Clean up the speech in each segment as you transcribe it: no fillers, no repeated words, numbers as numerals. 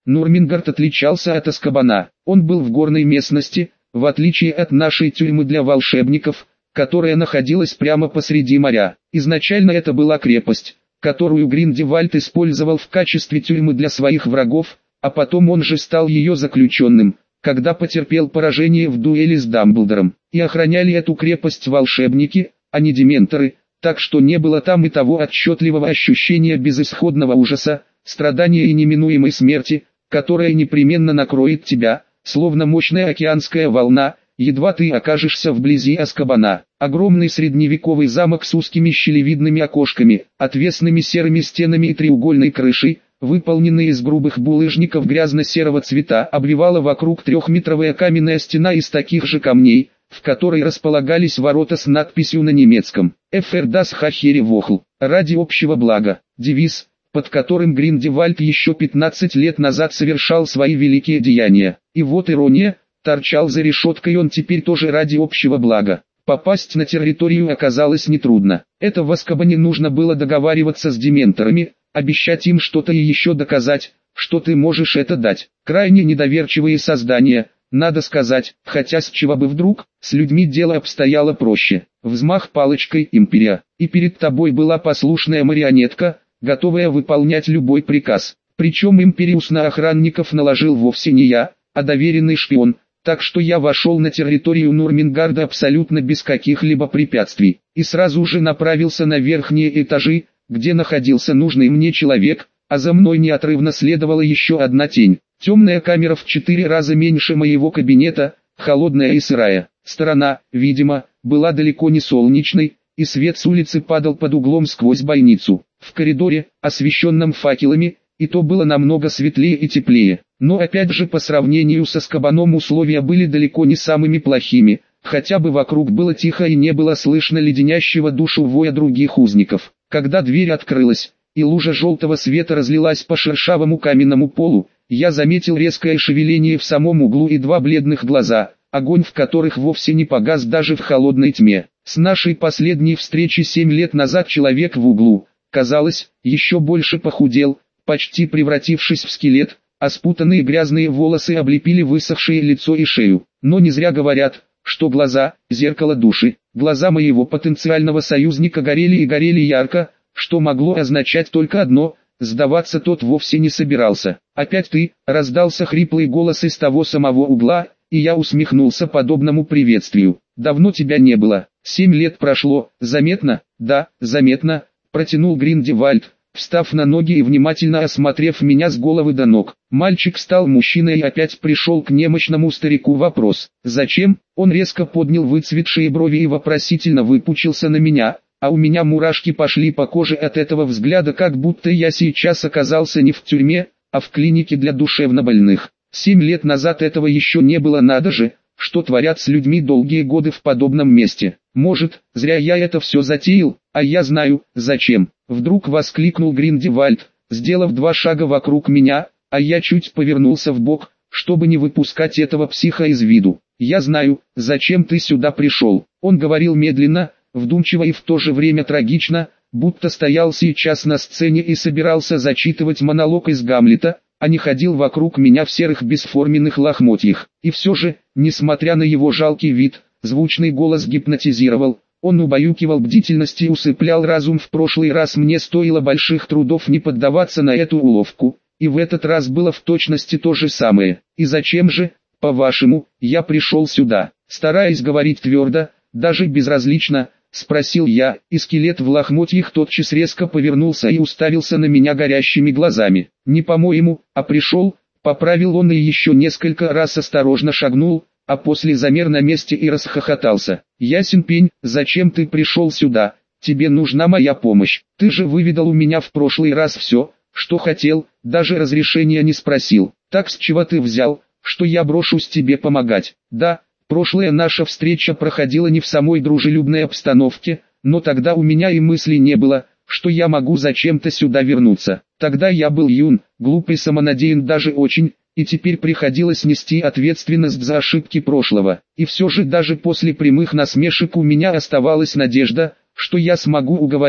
Нурмингард отличался от Азкабана. Он был в горной местности, в отличие от нашей тюрьмы для волшебников, которая находилась прямо посреди моря. Изначально это была крепость, которую Гриндевальд использовал в качестве тюрьмы для своих врагов, а потом он же стал ее заключенным, когда потерпел поражение в дуэли с Дамблдором. И охраняли эту крепость волшебники, а не дементоры, так что не было там и того отчетливого ощущения безысходного ужаса, страдания и неминуемой смерти, которая непременно накроет тебя, словно мощная океанская волна, едва ты окажешься вблизи Азкабана. Огромный средневековый замок с узкими щелевидными окошками, отвесными серыми стенами и треугольной крышей, выполненный из грубых булыжников грязно-серого цвета, обвивала вокруг трехметровая каменная стена из таких же камней, в которой располагались ворота с надписью на немецком «Эфер дас хахери вохл» «Ради общего блага», девиз, под которым Гриндевальд еще 15 лет назад совершал свои великие деяния. И вот ирония, торчал за решеткой он теперь тоже ради общего блага. Попасть на территорию оказалось нетрудно. Это в Азкабане нужно было договариваться с дементорами, обещать им что-то и еще доказать, что ты можешь это дать. Крайне недоверчивые создания, надо сказать, хотя с чего бы вдруг, с людьми дело обстояло проще. Взмах палочкой «Империя», и перед тобой была послушная марионетка, готовая выполнять любой приказ. Причем Империус на охранников наложил вовсе не я, а доверенный шпион, так что я вошел на территорию Нурмингарда абсолютно без каких-либо препятствий, и сразу же направился на верхние этажи, где находился нужный мне человек, а за мной неотрывно следовала еще одна тень. Темная камера в 4 раза меньше моего кабинета, холодная и сырая. Сторона, видимо, была далеко не солнечной, и свет с улицы падал под углом сквозь бойницу. В коридоре, освещенном факелами, и то было намного светлее и теплее. Но опять же по сравнению с Азкабаном условия были далеко не самыми плохими, хотя бы вокруг было тихо и не было слышно леденящего душу воя других узников. Когда дверь открылась, и лужа желтого света разлилась по шершавому каменному полу, я заметил резкое шевеление в самом углу и 2 бледных глаза, огонь в которых вовсе не погас даже в холодной тьме. С нашей последней встречи 7 лет назад человек в углу, казалось, еще больше похудел, почти превратившись в скелет, а спутанные грязные волосы облепили высохшее лицо и шею. Но не зря говорят, что глаза – зеркало души. Глаза моего потенциального союзника горели и горели ярко, что могло означать только одно – сдаваться тот вовсе не собирался. «Опять ты?» – раздался хриплый голос из того самого угла, и я усмехнулся подобному приветствию. «Давно тебя не было. 7 лет прошло. Заметно?» «Да, заметно», – протянул Гриндевальд, встав на ноги и внимательно осмотрев меня с головы до ног. Мальчик стал мужчиной и опять пришел к немощному старику вопрос. «Зачем?» Он резко поднял выцветшие брови и вопросительно выпучился на меня, а у меня мурашки пошли по коже от этого взгляда, как будто я сейчас оказался не в тюрьме, а в клинике для душевнобольных. 7 лет назад этого еще не было, надо же, что творят с людьми долгие годы в подобном месте. Может, зря я это все затеял, а я знаю, зачем. Вдруг воскликнул Гриндевальд, сделав 2 шага вокруг меня, а я чуть повернулся вбок, чтобы не выпускать этого психа из виду. Я знаю, зачем ты сюда пришел. Он говорил медленно, вдумчиво и в то же время трагично, будто стоял сейчас на сцене и собирался зачитывать монолог из Гамлета, а не ходил вокруг меня в серых бесформенных лохмотьях. И все же, несмотря на его жалкий вид, звучный голос гипнотизировал, он убаюкивал бдительность и усыплял разум. В прошлый раз мне стоило больших трудов не поддаваться на эту уловку, и в этот раз было в точности то же самое. И зачем же, по-вашему, я пришел сюда? Стараясь говорить твердо, даже безразлично, спросил я, и скелет в лохмотьях тотчас резко повернулся и уставился на меня горящими глазами. Не по-моему, а пришел, поправил он и еще несколько раз осторожно шагнул, а после замер на месте и расхохотался. «Ясен пень, зачем ты пришел сюда? Тебе нужна моя помощь. Ты же выведал у меня в прошлый раз все, что хотел, даже разрешения не спросил. Так с чего ты взял, что я брошусь тебе помогать?» «Да, прошлая наша встреча проходила не в самой дружелюбной обстановке, но тогда у меня и мысли не было, что я могу зачем-то сюда вернуться. Тогда я был юн, глуп и самонадеян даже очень, и теперь приходилось нести ответственность за ошибки прошлого. И все же даже после прямых насмешек у меня оставалась надежда, что я смогу уговорить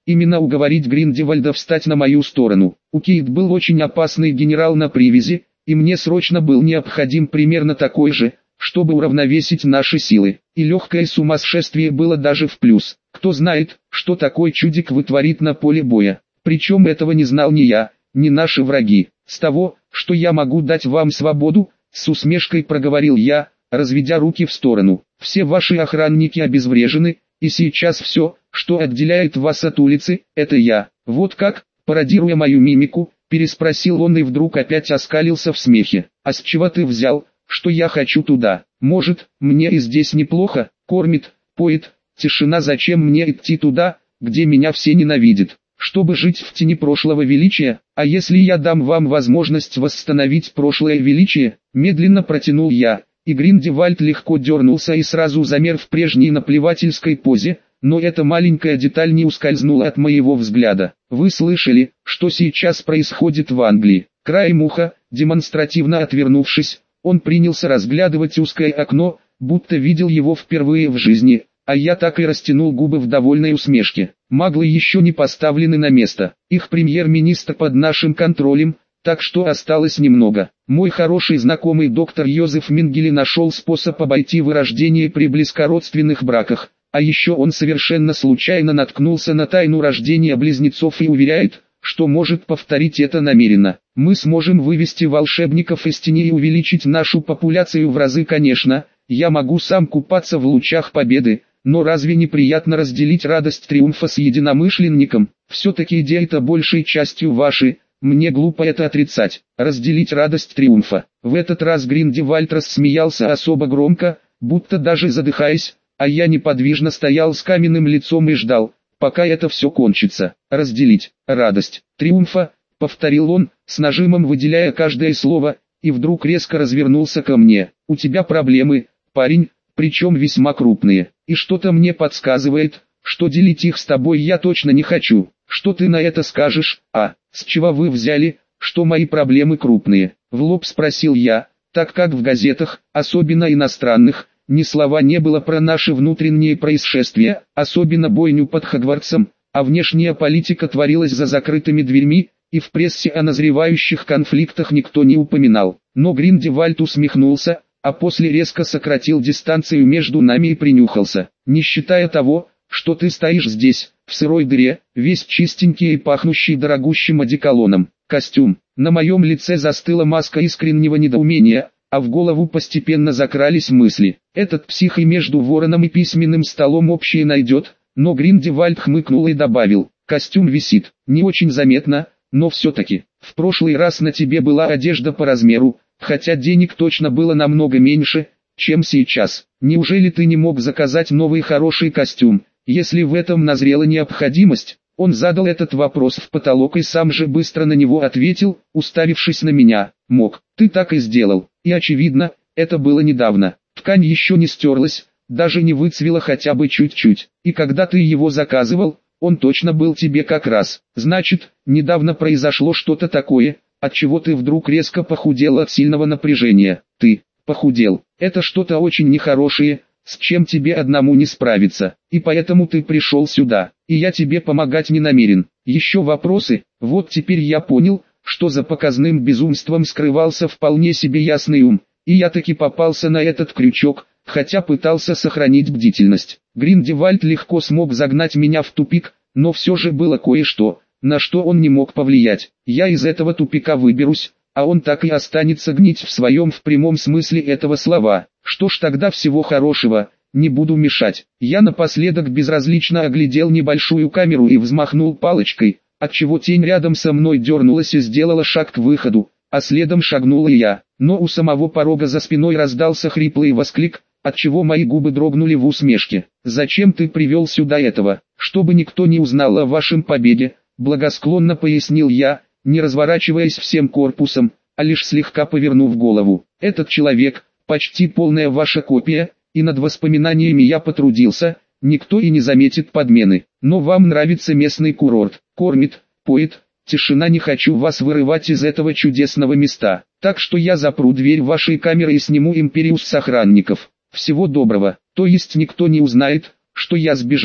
именно уговорить Гриндевальда встать на мою сторону. У Кейт был очень опасный генерал на привязи, и мне срочно был необходим примерно такой же, чтобы уравновесить наши силы. И легкое сумасшествие было даже в плюс. Кто знает, что такой чудик вытворит на поле боя. Причем этого не знал ни я, ни наши враги. С того, что я могу дать вам свободу, с усмешкой проговорил я, разведя руки в сторону. Все ваши охранники обезврежены, и сейчас все, что отделяет вас от улицы, это я. Вот как, пародируя мою мимику, переспросил он и вдруг опять оскалился в смехе. А с чего ты взял, что я хочу туда? Может, мне и здесь неплохо, кормит, поет, тишина, зачем мне идти туда, где меня все ненавидят? Чтобы жить в тени прошлого величия, а если я дам вам возможность восстановить прошлое величие, медленно протянул я, и Гриндевальд легко дернулся и сразу замер в прежней наплевательской позе, но эта маленькая деталь не ускользнула от моего взгляда. Вы слышали, что сейчас происходит в Англии? Краем уха, демонстративно отвернувшись, он принялся разглядывать узкое окно, будто видел его впервые в жизни, а я так и растянул губы в довольной усмешке. Маглы еще не поставлены на место, их премьер-министр под нашим контролем, так что осталось немного. Мой хороший знакомый доктор Йозеф Менгеле нашел способ обойти вырождение при близкородственных браках, а еще он совершенно случайно наткнулся на тайну рождения близнецов и уверяет, что может повторить это намеренно. Мы сможем вывести волшебников из тени и увеличить нашу популяцию в разы, конечно, я могу сам купаться в лучах победы, но разве не приятно разделить радость триумфа с единомышленником? Все-таки идеи-то большей частью ваши, мне глупо это отрицать. Разделить радость триумфа. В этот раз Гриндевальд рассмеялся особо громко, будто даже задыхаясь, а я неподвижно стоял с каменным лицом и ждал, пока это все кончится. Разделить радость триумфа, повторил он, с нажимом выделяя каждое слово, и вдруг резко развернулся ко мне. У тебя проблемы, парень, причем весьма крупные, и что-то мне подсказывает, что делить их с тобой я точно не хочу. Что ты на это скажешь? А, с чего вы взяли, что мои проблемы крупные? В лоб спросил я, так как в газетах, особенно иностранных, ни слова не было про наши внутренние происшествия, особенно бойню под Хогвартсом, а внешняя политика творилась за закрытыми дверьми, и в прессе о назревающих конфликтах никто не упоминал. Но Гриндевальд усмехнулся, а после резко сократил дистанцию между нами и принюхался. Не считая того, что ты стоишь здесь, в сырой дыре, весь чистенький и пахнущий дорогущим одеколоном. Костюм. На моем лице застыла маска искреннего недоумения, а в голову постепенно закрались мысли. Этот псих и между вороном и письменным столом общее найдет, но Гриндевальд хмыкнул и добавил, костюм висит, не очень заметно, но все-таки. В прошлый раз на тебе была одежда по размеру, хотя денег точно было намного меньше, чем сейчас. Неужели ты не мог заказать новый хороший костюм, если в этом назрела необходимость? Он задал этот вопрос в потолок и сам же быстро на него ответил, уставившись на меня. Мог, ты так и сделал. И очевидно, это было недавно. Ткань еще не стерлась, даже не выцвела хотя бы чуть-чуть. И когда ты его заказывал, он точно был тебе как раз. Значит, недавно произошло что-то такое, от чего ты вдруг резко похудел от сильного напряжения. Ты похудел. Это что-то очень нехорошее, с чем тебе одному не справиться. И поэтому ты пришел сюда. И я тебе помогать не намерен. Еще вопросы? Вот теперь я понял, что за показным безумством скрывался вполне себе ясный ум. И я таки попался на этот крючок, хотя пытался сохранить бдительность. Гриндевальд легко смог загнать меня в тупик, но все же было кое-что, на что он не мог повлиять. Я из этого тупика выберусь, а он так и останется гнить в своем в прямом смысле этого слова. Что ж тогда всего хорошего, не буду мешать. Я напоследок безразлично оглядел небольшую камеру и взмахнул палочкой, отчего тень рядом со мной дернулась и сделала шаг к выходу, а следом шагнул и я. Но у самого порога за спиной раздался хриплый восклик, отчего мои губы дрогнули в усмешке. «Зачем ты привел сюда этого? Чтобы никто не узнал о вашем побеге», благосклонно пояснил я, не разворачиваясь всем корпусом, а лишь слегка повернув голову. «Этот человек, почти полная ваша копия, и над воспоминаниями я потрудился, никто и не заметит подмены. Но вам нравится местный курорт, кормит, поет, тишина, не хочу вас вырывать из этого чудесного места. Так что я запру дверь вашей камеры и сниму империус с охранников. Всего доброго, то есть никто не узнает, что я сбежал».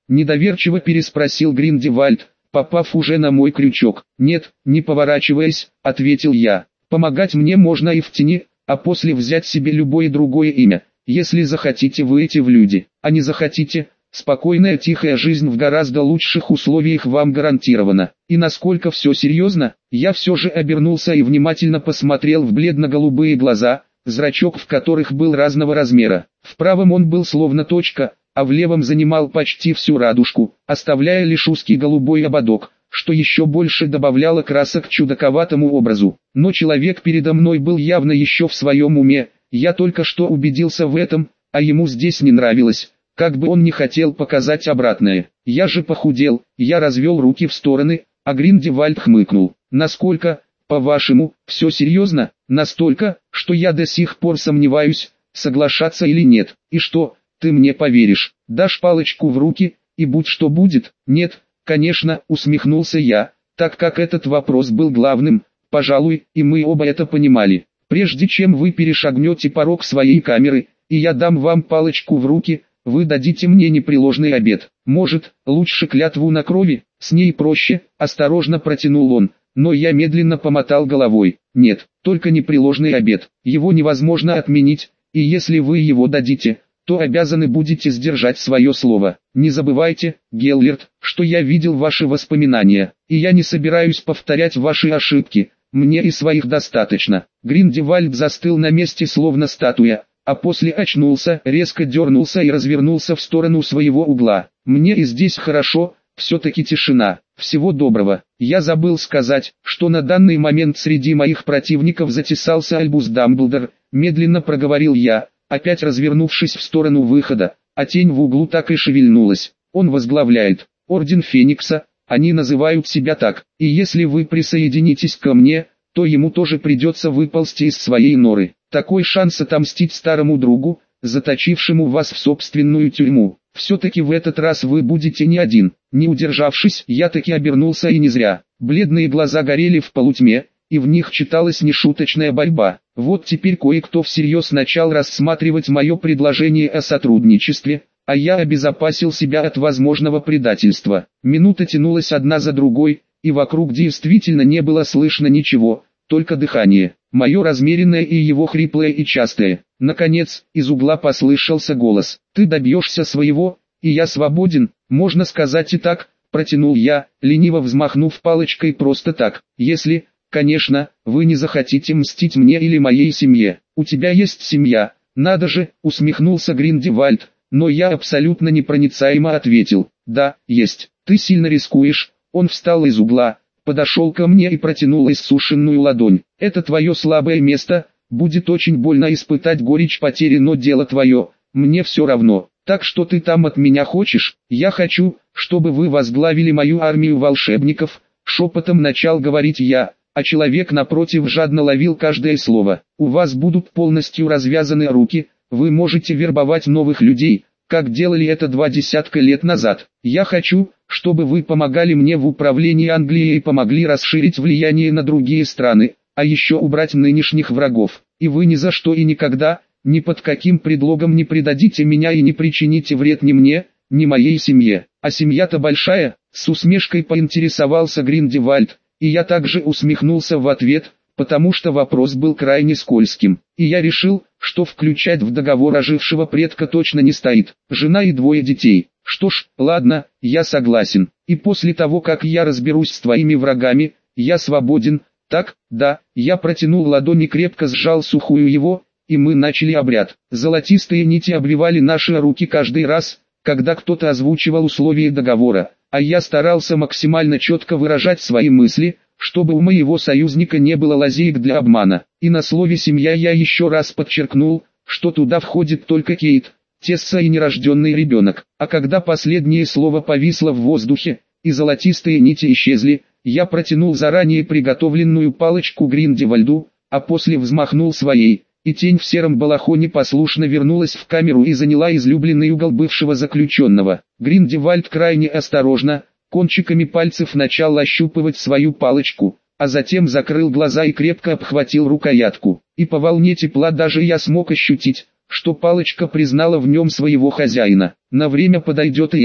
Недоверчиво переспросил Гриндевальд, попав уже на мой крючок. «Нет, не поворачиваясь», — ответил я. «Помогать мне можно и в тени, а после взять себе любое другое имя, если захотите выйти в люди, а не захотите, спокойная тихая жизнь в гораздо лучших условиях вам гарантирована». И насколько все серьезно, я все же обернулся и внимательно посмотрел в бледно-голубые глаза, зрачок в которых был разного размера. В правом он был словно точка, а в левом занимал почти всю радужку, оставляя лишь узкий голубой ободок, что еще больше добавляло красок чудаковатому образу. Но человек передо мной был явно еще в своем уме, я только что убедился в этом, а ему здесь не нравилось, как бы он ни хотел показать обратное. Я же похудел, я развел руки в стороны, а Гриндевальд хмыкнул. «Насколько, по-вашему, все серьезно? Настолько, что я до сих пор сомневаюсь, соглашаться или нет. И что, ты мне поверишь, дашь палочку в руки, и будь что будет?» «Нет, конечно», усмехнулся я, так как этот вопрос был главным, пожалуй, и мы оба это понимали. «Прежде чем вы перешагнете порог своей камеры, и я дам вам палочку в руки, вы дадите мне непреложный обет. Может, лучше клятву на крови, с ней проще», осторожно протянул он, но я медленно помотал головой. «Нет, только непреложный обет, его невозможно отменить, и если вы его дадите, то обязаны будете сдержать свое слово. Не забывайте, Геллерт, что я видел ваши воспоминания, и я не собираюсь повторять ваши ошибки, мне и своих достаточно». Гриндевальд застыл на месте словно статуя, а после очнулся, резко дернулся и развернулся в сторону своего угла. «Мне и здесь хорошо, все-таки тишина. Всего доброго. Я забыл сказать, что на данный момент среди моих противников затесался Альбус Дамблдор», медленно проговорил я, опять развернувшись в сторону выхода, а тень в углу так и шевельнулась. «Он возглавляет Орден Феникса, они называют себя так, и если вы присоединитесь ко мне, то ему тоже придется выползти из своей норы. Такой шанс отомстить старому другу, заточившему вас в собственную тюрьму. Все-таки в этот раз вы будете не один». Не удержавшись, я таки обернулся, и не зря. Бледные глаза горели в полутьме, и в них читалась нешуточная борьба. Вот теперь кое-кто всерьез начал рассматривать мое предложение о сотрудничестве, а я обезопасил себя от возможного предательства. Минута тянулась одна за другой, и вокруг действительно не было слышно ничего, только дыхание, мое размеренное и его хриплое и частое. Наконец, из угла послышался голос: «Ты добьешься своего, и я свободен, можно сказать и так», протянул я, лениво взмахнув палочкой просто так. «Если, конечно, вы не захотите мстить мне или моей семье». «У тебя есть семья, надо же», усмехнулся Гриндевальд, но я абсолютно непроницаемо ответил: «Да, есть». «Ты сильно рискуешь». Он встал из угла, подошел ко мне и протянул иссушенную ладонь. «Это твое слабое место, будет очень больно испытать горечь потери, но дело твое, мне все равно. Так что ты там от меня хочешь?» «Я хочу, чтобы вы возглавили мою армию волшебников», шепотом начал говорить я, а человек напротив жадно ловил каждое слово. «У вас будут полностью развязаны руки, вы можете вербовать новых людей, как делали это 20 лет назад. Я хочу, чтобы вы помогали мне в управлении Англией и помогли расширить влияние на другие страны, а еще убрать нынешних врагов. И вы ни за что и никогда, ни под каким предлогом не предадите меня и не причините вред ни мне, ни моей семье». «А семья-то большая?» — с усмешкой поинтересовался Гриндевальд, и я также усмехнулся в ответ, потому что вопрос был крайне скользким, и я решил, что включать в договор ожившего предка точно не стоит. «Жена и 2 детей». «Что ж, ладно, я согласен, и после того, как я разберусь с твоими врагами, я свободен». «Так, да». Я протянул ладонь и крепко сжал сухую его, и мы начали обряд. Золотистые нити обвивали наши руки каждый раз, когда кто-то озвучивал условия договора, а я старался максимально четко выражать свои мысли, чтобы у моего союзника не было лазеек для обмана. И на слове «семья» я еще раз подчеркнул, что туда входит только Кейт, Тесса и нерожденный ребенок. А когда последнее слово повисло в воздухе, и золотистые нити исчезли, я протянул заранее приготовленную палочку Гриндевальду, а после взмахнул своей, и тень в сером балахоне послушно вернулась в камеру и заняла излюбленный угол бывшего заключенного. Гриндевальд крайне осторожно, кончиками пальцев начал ощупывать свою палочку, а затем закрыл глаза и крепко обхватил рукоятку. И по волне тепла даже я смог ощутить, что палочка признала в нем своего хозяина. «На время подойдет и это»,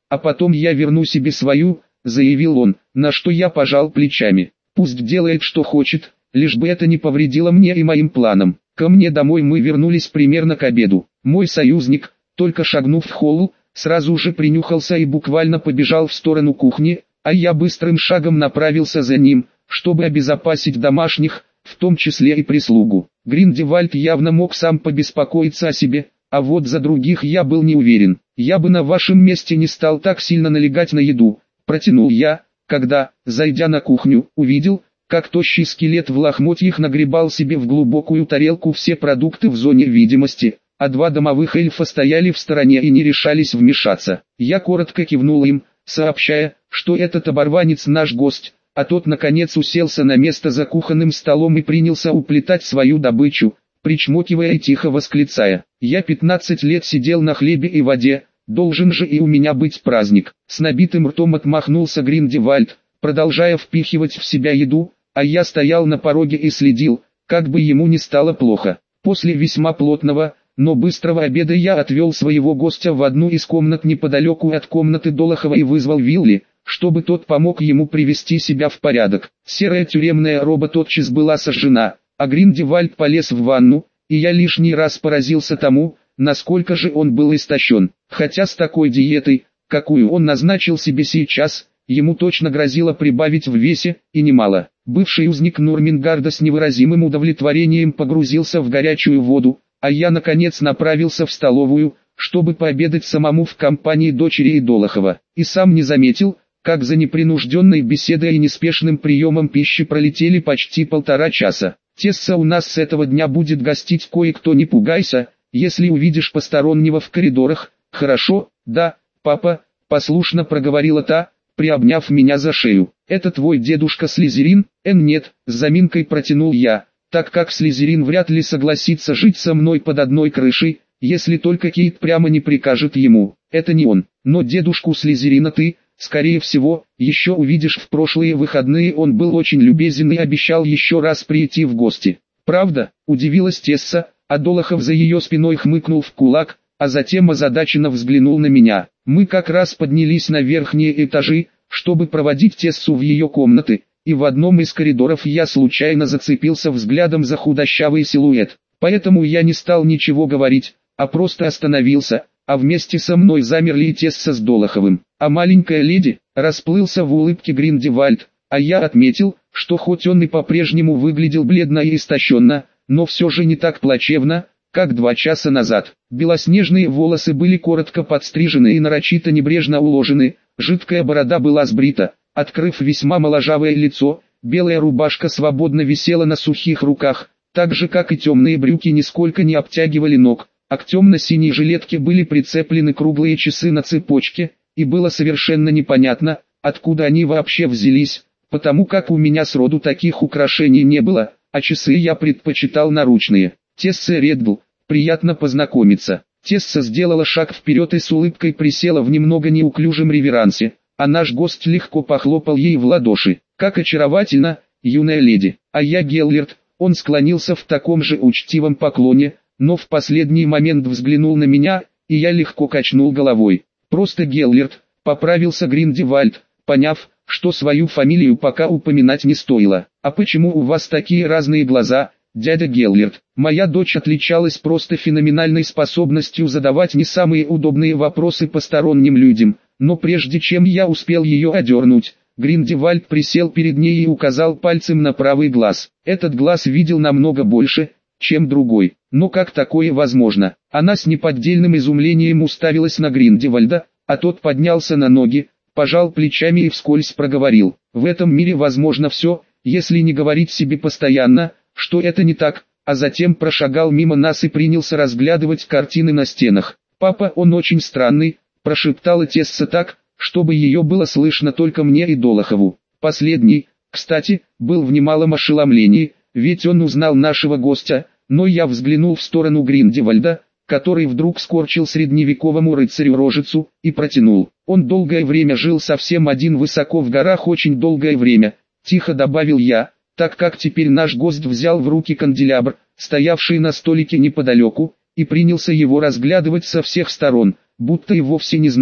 а потом я верну себе свою, заявил он, на что я пожал плечами. Пусть делает что хочет, лишь бы это не повредило мне и моим планам. Ко мне домой мы вернулись примерно к обеду. Мой союзник, только шагнув в холл, сразу же принюхался и буквально побежал в сторону кухни, а я быстрым шагом направился за ним, чтобы обезопасить домашних, в том числе и прислугу. Гриндевальд явно мог сам побеспокоиться о себе, а вот за других я был не уверен. Я бы на вашем месте не стал так сильно налегать на еду, протянул я, когда, зайдя на кухню, увидел, как тощий скелет в лохмотьях нагребал себе в глубокую тарелку все продукты в зоне видимости, а два домовых эльфа стояли в стороне и не решались вмешаться. Я коротко кивнул им, сообщая, что этот оборванец наш гость, а тот наконец уселся на место за кухонным столом и принялся уплетать свою добычу, причмокивая и тихо восклицая: «Я 15 лет сидел на хлебе и воде, должен же и у меня быть праздник». С набитым ртом отмахнулся Гриндевальд, продолжая впихивать в себя еду, а я стоял на пороге и следил, как бы ему не стало плохо. После весьма плотного, но быстрого обеда я отвел своего гостя в одну из комнат неподалеку от комнаты Долохова и вызвал Вилли, чтобы тот помог ему привести себя в порядок. Серая тюремная роба тотчас была сожжена, а Гриндевальд полез в ванну, и я лишний раз поразился тому, насколько же он был истощен. Хотя с такой диетой, какую он назначил себе сейчас, ему точно грозило прибавить в весе, и немало. Бывший узник Нурмингарда с невыразимым удовлетворением погрузился в горячую воду, а я наконец направился в столовую, чтобы пообедать самому в компании дочери Идолохова. И сам не заметил, как за непринужденной беседой и неспешным приемом пищи пролетели почти 1,5 часа. «Тесса, у нас с этого дня будет гостить кое-кто, не пугайся, если увидишь постороннего в коридорах». «Хорошо, да, папа», — послушно проговорила та, приобняв меня за шею. «Это твой дедушка Слизерин?» «Нет», — с заминкой протянул я, так как Слизерин вряд ли согласится жить со мной под одной крышей, если только Кейт прямо не прикажет ему. «Это не он, но дедушку Слизерина ты, скорее всего, еще увидишь в прошлые выходные. Он был очень любезен и обещал еще раз прийти в гости». «Правда?» — удивилась Тесса, а Долохов за ее спиной хмыкнул в кулак, а затем озадаченно взглянул на меня. Мы как раз поднялись на верхние этажи, чтобы проводить Тессу в ее комнаты, и в одном из коридоров я случайно зацепился взглядом за худощавый силуэт. Поэтому я не стал ничего говорить, а просто остановился, а вместе со мной замерли и Тесса с Долоховым. А маленькая леди, расплылся в улыбке Гриндевальд, а я отметил, что хоть он и по-прежнему выглядел бледно и истощенно, но все же не так плачевно, как 2 часа назад. Белоснежные волосы были коротко подстрижены и нарочито небрежно уложены, жидкая борода была сбрита, открыв весьма моложавое лицо, белая рубашка свободно висела на сухих руках, так же как и темные брюки нисколько не обтягивали ног, а к темно-синей жилетке были прицеплены круглые часы на цепочке, и было совершенно непонятно, откуда они вообще взялись, потому как у меня сроду таких украшений не было, а часы я предпочитал наручные. «Тесса Реддл, приятно познакомиться». Тесса сделала шаг вперед и с улыбкой присела в немного неуклюжем реверансе, а наш гость легко похлопал ей в ладоши. «Как очаровательно, юная леди». «А я Геллерт». Он склонился в таком же учтивом поклоне, но в последний момент взглянул на меня, и я легко качнул головой. «Просто Геллерт», — поправился Гриндевальд, поняв, что свою фамилию пока упоминать не стоило. «А почему у вас такие разные глаза, дядя Геллерт?» Моя дочь отличалась просто феноменальной способностью задавать не самые удобные вопросы посторонним людям, но прежде чем я успел ее одернуть, Гриндевальд присел перед ней и указал пальцем на правый глаз. Этот глаз видел намного больше, чем другой. Но как такое возможно? Она с неподдельным изумлением уставилась на Гриндевальда, а тот поднялся на ноги, пожал плечами и вскользь проговорил: «В этом мире возможно все, если не говорить себе постоянно, что это не так», а затем прошагал мимо нас и принялся разглядывать картины на стенах. «Папа, он очень странный», — прошептала Тесса так, чтобы ее было слышно только мне и Долохову. Последний, кстати, был в немалом ошеломлении, ведь он узнал нашего гостя, но я взглянул в сторону Гриндевальда, который вдруг скорчил средневековому рыцарю рожицу, и протянул: «Он долгое время жил совсем один высоко в горах, очень долгое время», — тихо добавил я, так как теперь наш гость взял в руки канделябр, стоявший на столике неподалеку, и принялся его разглядывать со всех сторон, будто и вовсе не знал,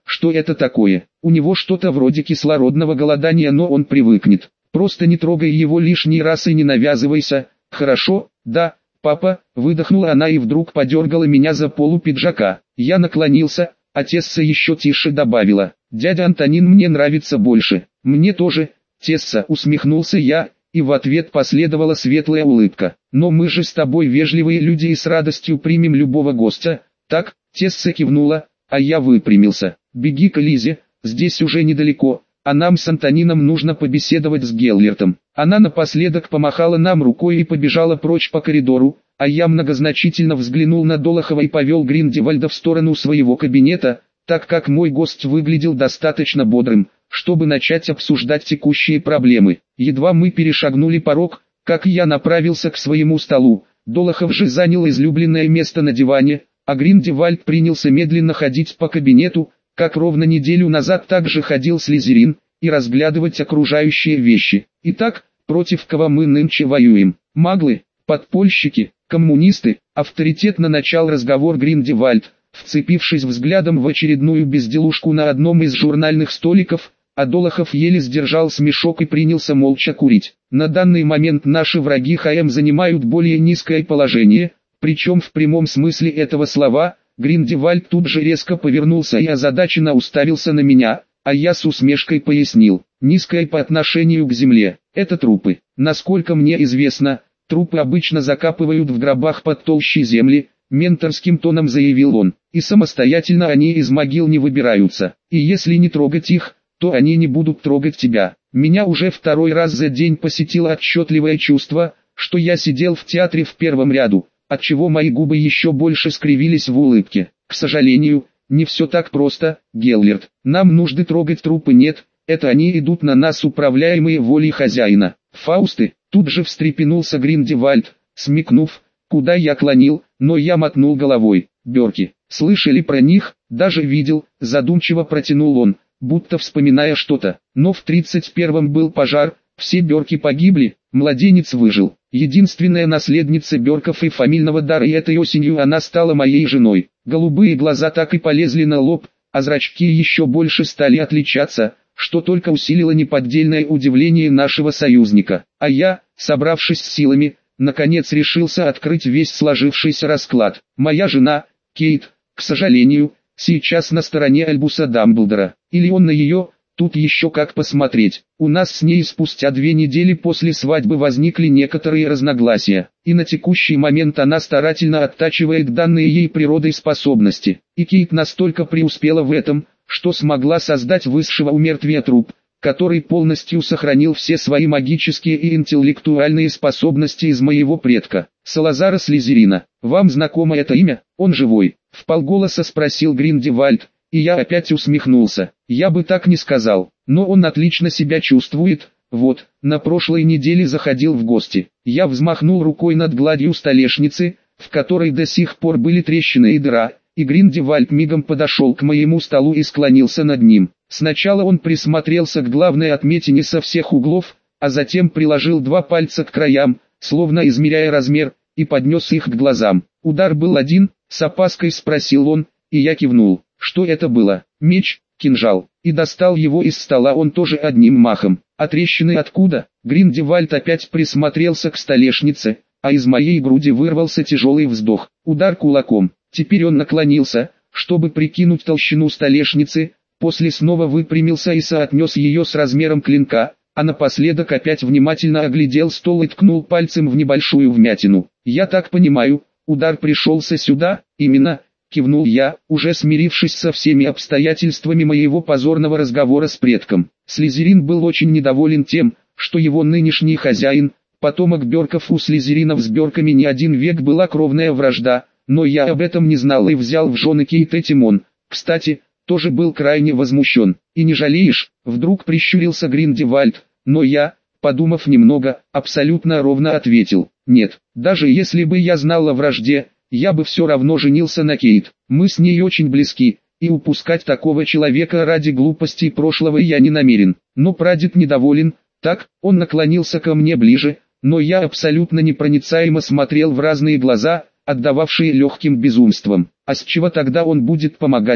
что это такое. У него что-то вроде кислородного голодания, но он привыкнет. Просто не трогай его лишний раз и не навязывайся, хорошо? Да, папа, выдохнула она и вдруг подергала меня за полу пиджака. Я наклонился, а Тесса еще тише добавила: дядя Антонин мне нравится больше. Мне тоже, Тесса, усмехнулся я, и в ответ последовала светлая улыбка. Но мы же с тобой вежливые люди и с радостью примем любого гостя. Так, Тесса кивнула, а я выпрямился. Беги к Лизе, здесь уже недалеко, а нам с Антонином нужно побеседовать с Геллертом. Она напоследок помахала нам рукой и побежала прочь по коридору, а я многозначительно взглянул на Долохова и повел Гриндевальда в сторону своего кабинета, так как мой гость выглядел достаточно бодрым, чтобы начать обсуждать текущие проблемы. Едва мы перешагнули порог, как я направился к своему столу, Долохов же занял излюбленное место на диване, а Гриндевальд принялся медленно ходить по кабинету, как ровно неделю назад также ходил Слизерин, и разглядывать окружающие вещи. Итак, против кого мы нынче воюем? Маглы, подпольщики, коммунисты? Авторитетно начал разговор Гриндевальд, вцепившись взглядом в очередную безделушку на одном из журнальных столиков, а Долохов еле сдержал смешок и принялся молча курить. На данный момент наши враги ХМ занимают более низкое положение, причем в прямом смысле этого слова. Гриндевальд тут же резко повернулся и озадаченно уставился на меня, а я с усмешкой пояснил: низкое по отношению к земле, это трупы. Насколько мне известно, трупы обычно закапывают в гробах под толщей земли, менторским тоном заявил он, и самостоятельно они из могил не выбираются, и если не трогать их, то они не будут трогать тебя. Меня уже второй раз за день посетило отчетливое чувство, что я сидел в театре в первом ряду, отчего мои губы еще больше скривились в улыбке. К сожалению, не все так просто, Геллерт. Нам нужды трогать трупы нет, это они идут на нас, управляемые волей хозяина. Фаусты, тут же встрепенулся Гриндевальд, смекнув, куда я клонил, но я мотнул головой. Бёрки, слышали про них? Даже видел, задумчиво протянул он, будто вспоминая что-то. Но в 31-м был пожар, все Бёрки погибли, младенец выжил. Единственная наследница Бёрков и фамильного дара, и этой осенью она стала моей женой. Голубые глаза так и полезли на лоб, а зрачки еще больше стали отличаться, что только усилило неподдельное удивление нашего союзника. А я, собравшись с силами, наконец решился открыть весь сложившийся расклад. Моя жена, Кейт, к сожалению, сейчас на стороне Альбуса Дамблдора. Или он на ее... Тут еще как посмотреть. У нас с ней спустя 2 недели после свадьбы возникли некоторые разногласия, и на текущий момент она старательно оттачивает данные ей природой способности. И Кейт настолько преуспела в этом, что смогла создать высшего умертвия труп, который полностью сохранил все свои магические и интеллектуальные способности из моего предка, Салазара Слизерина. Вам знакомо это имя? Он живой? Вполголоса спросил Гриндевальд. И я опять усмехнулся. Я бы так не сказал, но он отлично себя чувствует. Вот, на прошлой неделе заходил в гости. Я взмахнул рукой над гладью столешницы, в которой до сих пор были трещины и дыра, и Гриндевальд мигом подошел к моему столу и склонился над ним. Сначала он присмотрелся к главной отметине со всех углов, а затем приложил 2 пальца к краям, словно измеряя размер, и поднес их к глазам. Удар был один, с опаской спросил он, и я кивнул. Что это было? Меч, кинжал. И достал его из стола он тоже одним махом. А трещины откуда? Гриндевальд опять присмотрелся к столешнице, а из моей груди вырвался тяжелый вздох. Удар кулаком. Теперь он наклонился, чтобы прикинуть толщину столешницы, после снова выпрямился и соотнес ее с размером клинка, а напоследок опять внимательно оглядел стол и ткнул пальцем в небольшую вмятину. Я так понимаю, удар пришелся сюда, именно... Кивнул я, уже смирившись со всеми обстоятельствами моего позорного разговора с предком. Слизерин был очень недоволен тем, что его нынешний хозяин, потомок Бёрков, у Слизеринов с Бёрками не один век была кровная вражда, но я об этом не знал и взял в жены Кейт и Тимон. Кстати, тоже был крайне возмущен. И не жалеешь? Вдруг прищурился Гриндевальд, но я, подумав немного, абсолютно ровно ответил: нет, даже если бы я знал о вражде, я бы все равно женился на Кейт. Мы с ней очень близки, и упускать такого человека ради глупостей прошлого я не намерен. Но прадед недоволен, так, он наклонился ко мне ближе, но я абсолютно непроницаемо смотрел в разные глаза, отдававшие легким безумством. А с чего тогда он будет помогать им,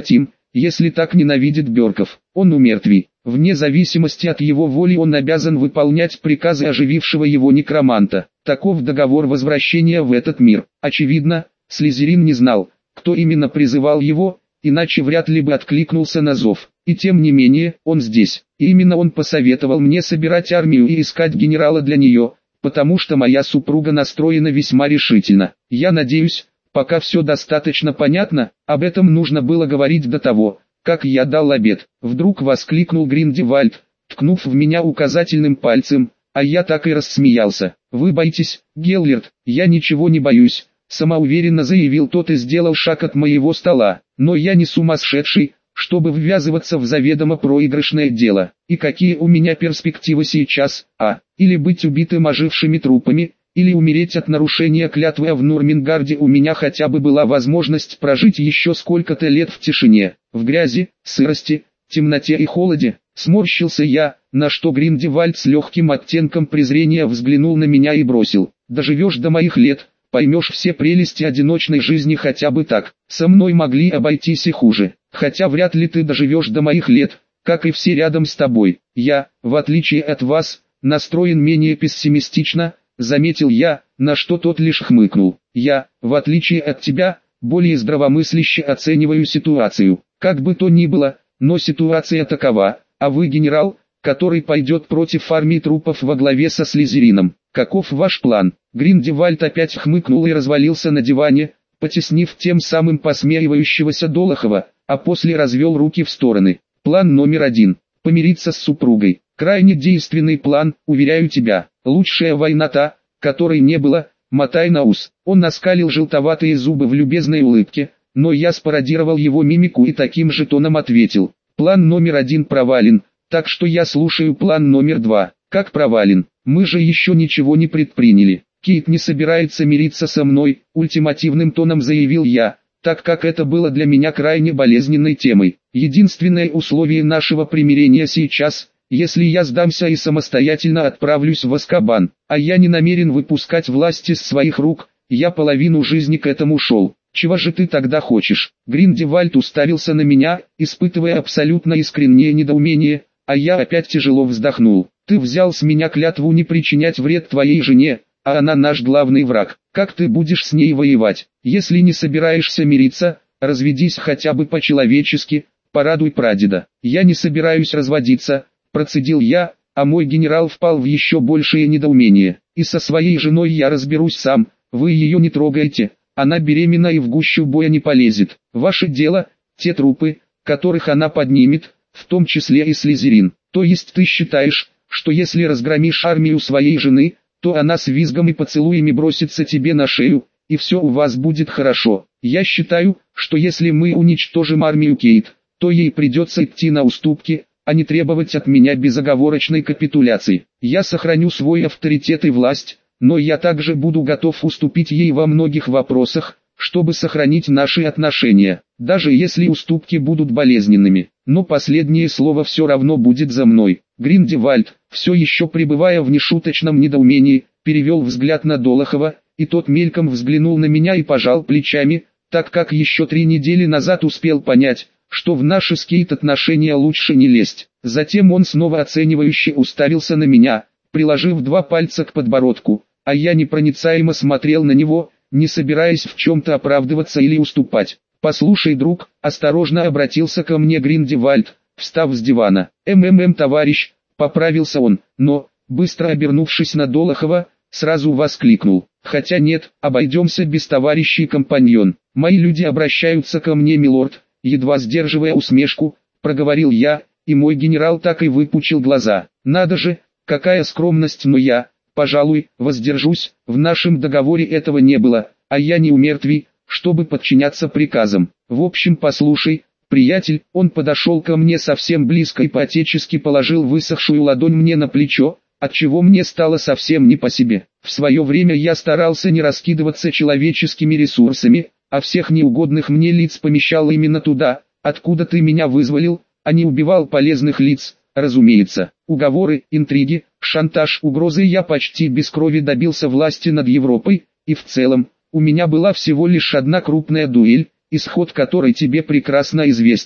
если так ненавидит Берков. Он умертвий. Вне зависимости от его воли он обязан выполнять приказы оживившего его некроманта. Таков договор возвращения в этот мир. Очевидно, Слизерин не знал, кто именно призывал его, иначе вряд ли бы откликнулся на зов. И тем не менее, он здесь. И именно он посоветовал мне собирать армию и искать генерала для нее, потому что моя супруга настроена весьма решительно. Я надеюсь, пока все достаточно понятно, об этом нужно было говорить до того, как я дал обед. Вдруг воскликнул Гриндевальд, ткнув в меня указательным пальцем, а я так и рассмеялся. «Вы боитесь, Геллерт?» «Я ничего не боюсь», самоуверенно заявил тот и сделал шаг от моего стола. «Но я не сумасшедший, чтобы ввязываться в заведомо проигрышное дело. И какие у меня перспективы сейчас, или быть убитым ожившими трупами, или умереть от нарушения клятвы, а в Нурмингарде у меня хотя бы была возможность прожить еще сколько-то лет в тишине, в грязи, сырости, темноте и холоде». Сморщился я, на что Гриндевальд с легким оттенком презрения взглянул на меня и бросил: «Доживешь до моих лет, поймешь все прелести одиночной жизни хотя бы так. Со мной могли обойтись и хуже, хотя вряд ли ты доживешь до моих лет, как и все рядом с тобой. Я, в отличие от вас, настроен менее пессимистично», заметил я, на что тот лишь хмыкнул. «Я, в отличие от тебя, более здравомысляще оцениваю ситуацию. Как бы то ни было, но ситуация такова, а вы генерал, который пойдет против армии трупов во главе со Слизерином. Каков ваш план?» Гриндевальд опять хмыкнул и развалился на диване, потеснив тем самым посмеивающегося Долохова, а после развел руки в стороны. «План номер 1. Помириться с супругой. Крайне действенный план, уверяю тебя. Лучшая война та, которой не было, мотай на ус». Он оскалил желтоватые зубы в любезной улыбке, но я спародировал его мимику и таким же тоном ответил: «План номер 1 провален, так что я слушаю план номер 2. «Как провален? Мы же еще ничего не предприняли. Кейт не собирается мириться со мной», ультимативным тоном заявил я, так как это было для меня крайне болезненной темой. «Единственное условие нашего примирения сейчас, если я сдамся и самостоятельно отправлюсь в Азкабан, а я не намерен выпускать власть из своих рук, я половину жизни к этому шел. Чего же ты тогда хочешь?» Гриндевальд уставился на меня, испытывая абсолютно искреннее недоумение, а я опять тяжело вздохнул. «Ты взял с меня клятву не причинять вред твоей жене, а она наш главный враг. Как ты будешь с ней воевать? Если не собираешься мириться, разведись хотя бы по-человечески, порадуй прадеда». «Я не собираюсь разводиться», процедил я, а мой генерал впал в еще большее недоумение. «И со своей женой я разберусь сам, вы ее не трогайте. Она беременна и в гущу боя не полезет. Ваше дело, те трупы, которых она поднимет, в том числе и Слизерин. То есть ты считаешь, что если разгромишь армию своей жены, то она с визгом и поцелуями бросится тебе на шею, и все у вас будет хорошо? Я считаю, что если мы уничтожим армию Кейт, то ей придется идти на уступки, а не требовать от меня безоговорочной капитуляции. Я сохраню свой авторитет и власть, но я также буду готов уступить ей во многих вопросах, чтобы сохранить наши отношения, даже если уступки будут болезненными. Но последнее слово все равно будет за мной». Гриндевальд, все еще пребывая в нешуточном недоумении, перевел взгляд на Долохова, и тот мельком взглянул на меня и пожал плечами, так как еще 3 недели назад успел понять, что в наши с Кейт отношения лучше не лезть. Затем он снова оценивающе уставился на меня, приложив 2 пальца к подбородку, а я непроницаемо смотрел на него, не собираясь в чем-то оправдываться или уступать. «Послушай, друг», осторожно обратился ко мне Гриндевальд, встав с дивана. Товарищ», поправился он, но, быстро обернувшись на Долохова, сразу воскликнул: «Хотя нет, обойдемся без товарищей, компаньон. Мои люди обращаются ко мне, милорд», едва сдерживая усмешку, проговорил я, и мой генерал так и выпучил глаза. «Надо же, какая скромность, но я, пожалуй, воздержусь, в нашем договоре этого не было, а я не умертвий, чтобы подчиняться приказам. В общем, послушай, приятель». Он подошел ко мне совсем близко и по-отечески положил высохшую ладонь мне на плечо, отчего мне стало совсем не по себе. В свое время я старался не раскидываться человеческими ресурсами, а всех неугодных мне лиц помещал именно туда, откуда ты меня вызволил, а не убивал полезных лиц. Разумеется, уговоры, интриги, шантаж, угрозы, я почти без крови добился власти над Европой, и в целом, у меня была всего лишь одна крупная дуэль, исход которой тебе прекрасно известен.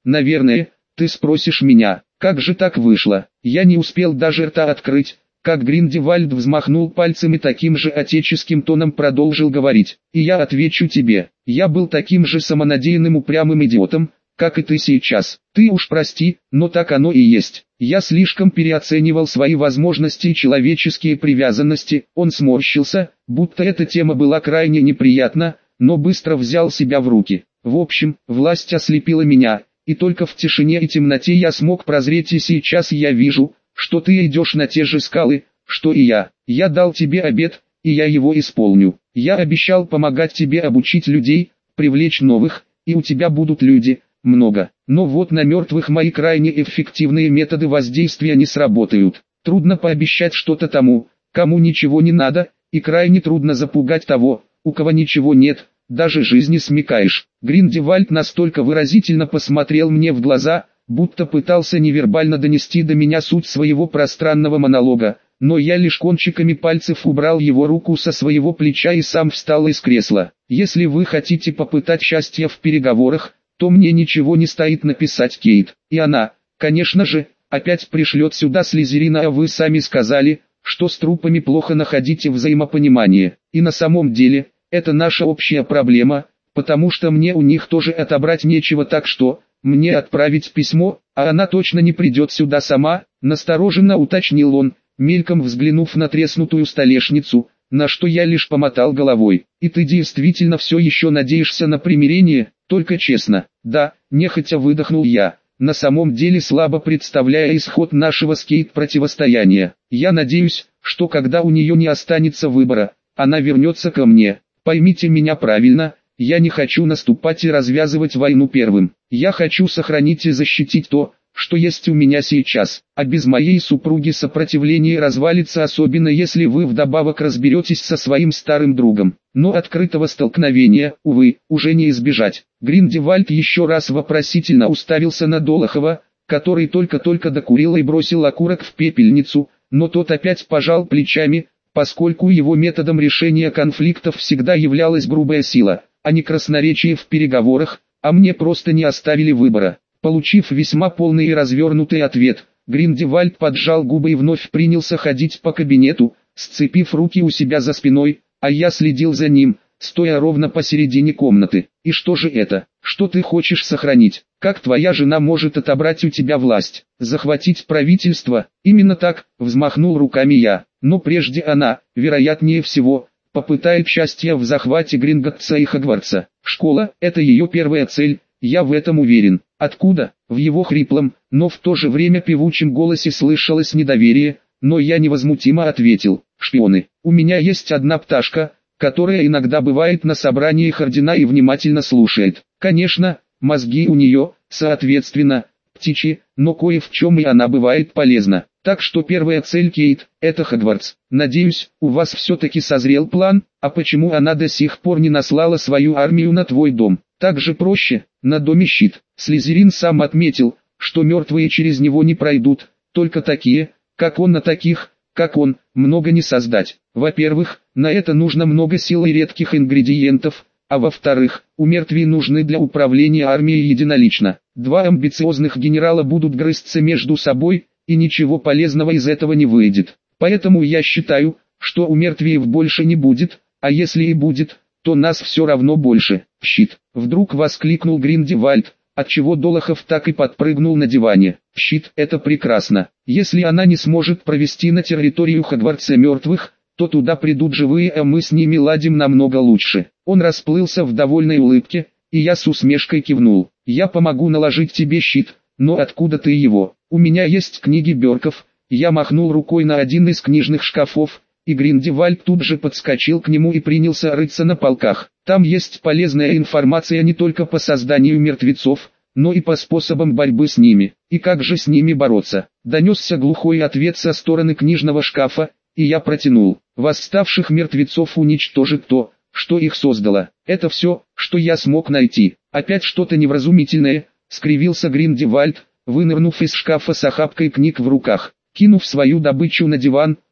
Наверное, ты спросишь меня, как же так вышло? Я не успел даже рта открыть, как Гриндевальд взмахнул пальцем и таким же отеческим тоном продолжил говорить. И я отвечу тебе, я был таким же самонадеянным упрямым идиотом, как и ты сейчас. Ты уж прости, но так оно и есть. Я слишком переоценивал свои возможности и человеческие привязанности. Он сморщился, будто эта тема была крайне неприятна, но быстро взял себя в руки. В общем, власть ослепила меня, и только в тишине и темноте я смог прозреть, и сейчас я вижу, что ты идешь на те же скалы, что и я. Я дал тебе обет, и я его исполню. Я обещал помогать тебе обучить людей, привлечь новых, и у тебя будут люди, много. Но вот на мертвых мои крайне эффективные методы воздействия не сработают. Трудно пообещать что-то тому, кому ничего не надо, и крайне трудно запугать того, у кого ничего нет, даже жизни смекаешь. Гриндевальд настолько выразительно посмотрел мне в глаза, будто пытался невербально донести до меня суть своего пространного монолога, но я лишь кончиками пальцев убрал его руку со своего плеча и сам встал из кресла. Если вы хотите попытать счастья в переговорах, то мне ничего не стоит написать Кейт. И она, конечно же, опять пришлет сюда Слизерина, а вы сами сказали, что с трупами плохо находите взаимопонимание. И на самом деле, это наша общая проблема, потому что мне у них тоже отобрать нечего, так что, мне отправить письмо, а она точно не придет сюда сама, настороженно уточнил он, мельком взглянув на треснутую столешницу, на что я лишь помотал головой. И ты действительно все еще надеешься на примирение? Только честно. Да, нехотя выдохнул я, на самом деле слабо представляя исход нашего с Кейт противостояния. Я надеюсь, что когда у нее не останется выбора, она вернется ко мне. Поймите меня правильно, я не хочу наступать и развязывать войну первым. Я хочу сохранить и защитить то, что есть у меня сейчас, а без моей супруги сопротивление развалится, особенно если вы вдобавок разберетесь со своим старым другом. Но открытого столкновения, увы, уже не избежать. Гриндевальд еще раз вопросительно уставился на Долохова, который только-только докурил и бросил окурок в пепельницу, но тот опять пожал плечами, поскольку его методом решения конфликтов всегда являлась грубая сила, а не красноречие в переговорах, а мне просто не оставили выбора. Получив весьма полный и развернутый ответ, Гриндевальд поджал губы и вновь принялся ходить по кабинету, сцепив руки у себя за спиной, а я следил за ним, стоя ровно посередине комнаты. И что же это? Что ты хочешь сохранить? Как твоя жена может отобрать у тебя власть? Захватить правительство? Именно так, взмахнул руками я. Но прежде она, вероятнее всего, попытает счастья в захвате Гринготтса и Хогвартса. Школа – это ее первая цель, я в этом уверен. Откуда? В его хриплом, но в то же время певучем голосе слышалось недоверие, но я невозмутимо ответил: шпионы. У меня есть одна пташка, которая иногда бывает на собраниях ордена и внимательно слушает. Конечно, мозги у нее, соответственно, птичьи, но кое в чем и она бывает полезна. Так что первая цель Кейт – это Хогвартс. Надеюсь, у вас все-таки созрел план, а почему она до сих пор не наслала свою армию на твой дом? Так же проще, на доме щит. Слизерин сам отметил, что мертвые через него не пройдут, только такие, как он, на таких, как он, много не создать. Во-первых, на это нужно много сил и редких ингредиентов, а во-вторых, у мертвей нужны для управления армией единолично. Два амбициозных генерала будут грызться между собой, и ничего полезного из этого не выйдет. Поэтому я считаю, что у мертвеев больше не будет, а если и будет, то нас все равно больше. Щит. Вдруг воскликнул Гриндевальд, отчего Долохов так и подпрыгнул на диване. Щит – это прекрасно. Если она не сможет провести на территорию Хогвартса мертвых, то туда придут живые, а мы с ними ладим намного лучше. Он расплылся в довольной улыбке, и я с усмешкой кивнул. Я помогу наложить тебе щит, но откуда ты его? У меня есть книги Бёрков. Я махнул рукой на один из книжных шкафов, и Гриндевальд тут же подскочил к нему и принялся рыться на полках. Там есть полезная информация не только по созданию мертвецов, но и по способам борьбы с ними. И как же с ними бороться? Донесся глухой ответ со стороны книжного шкафа, и я протянул. Восставших мертвецов уничтожит то, что их создало. Это все, что я смог найти. Опять что-то невразумительное, скривился Гриндевальд, вынырнув из шкафа с охапкой книг в руках. Кинув свою добычу на диван,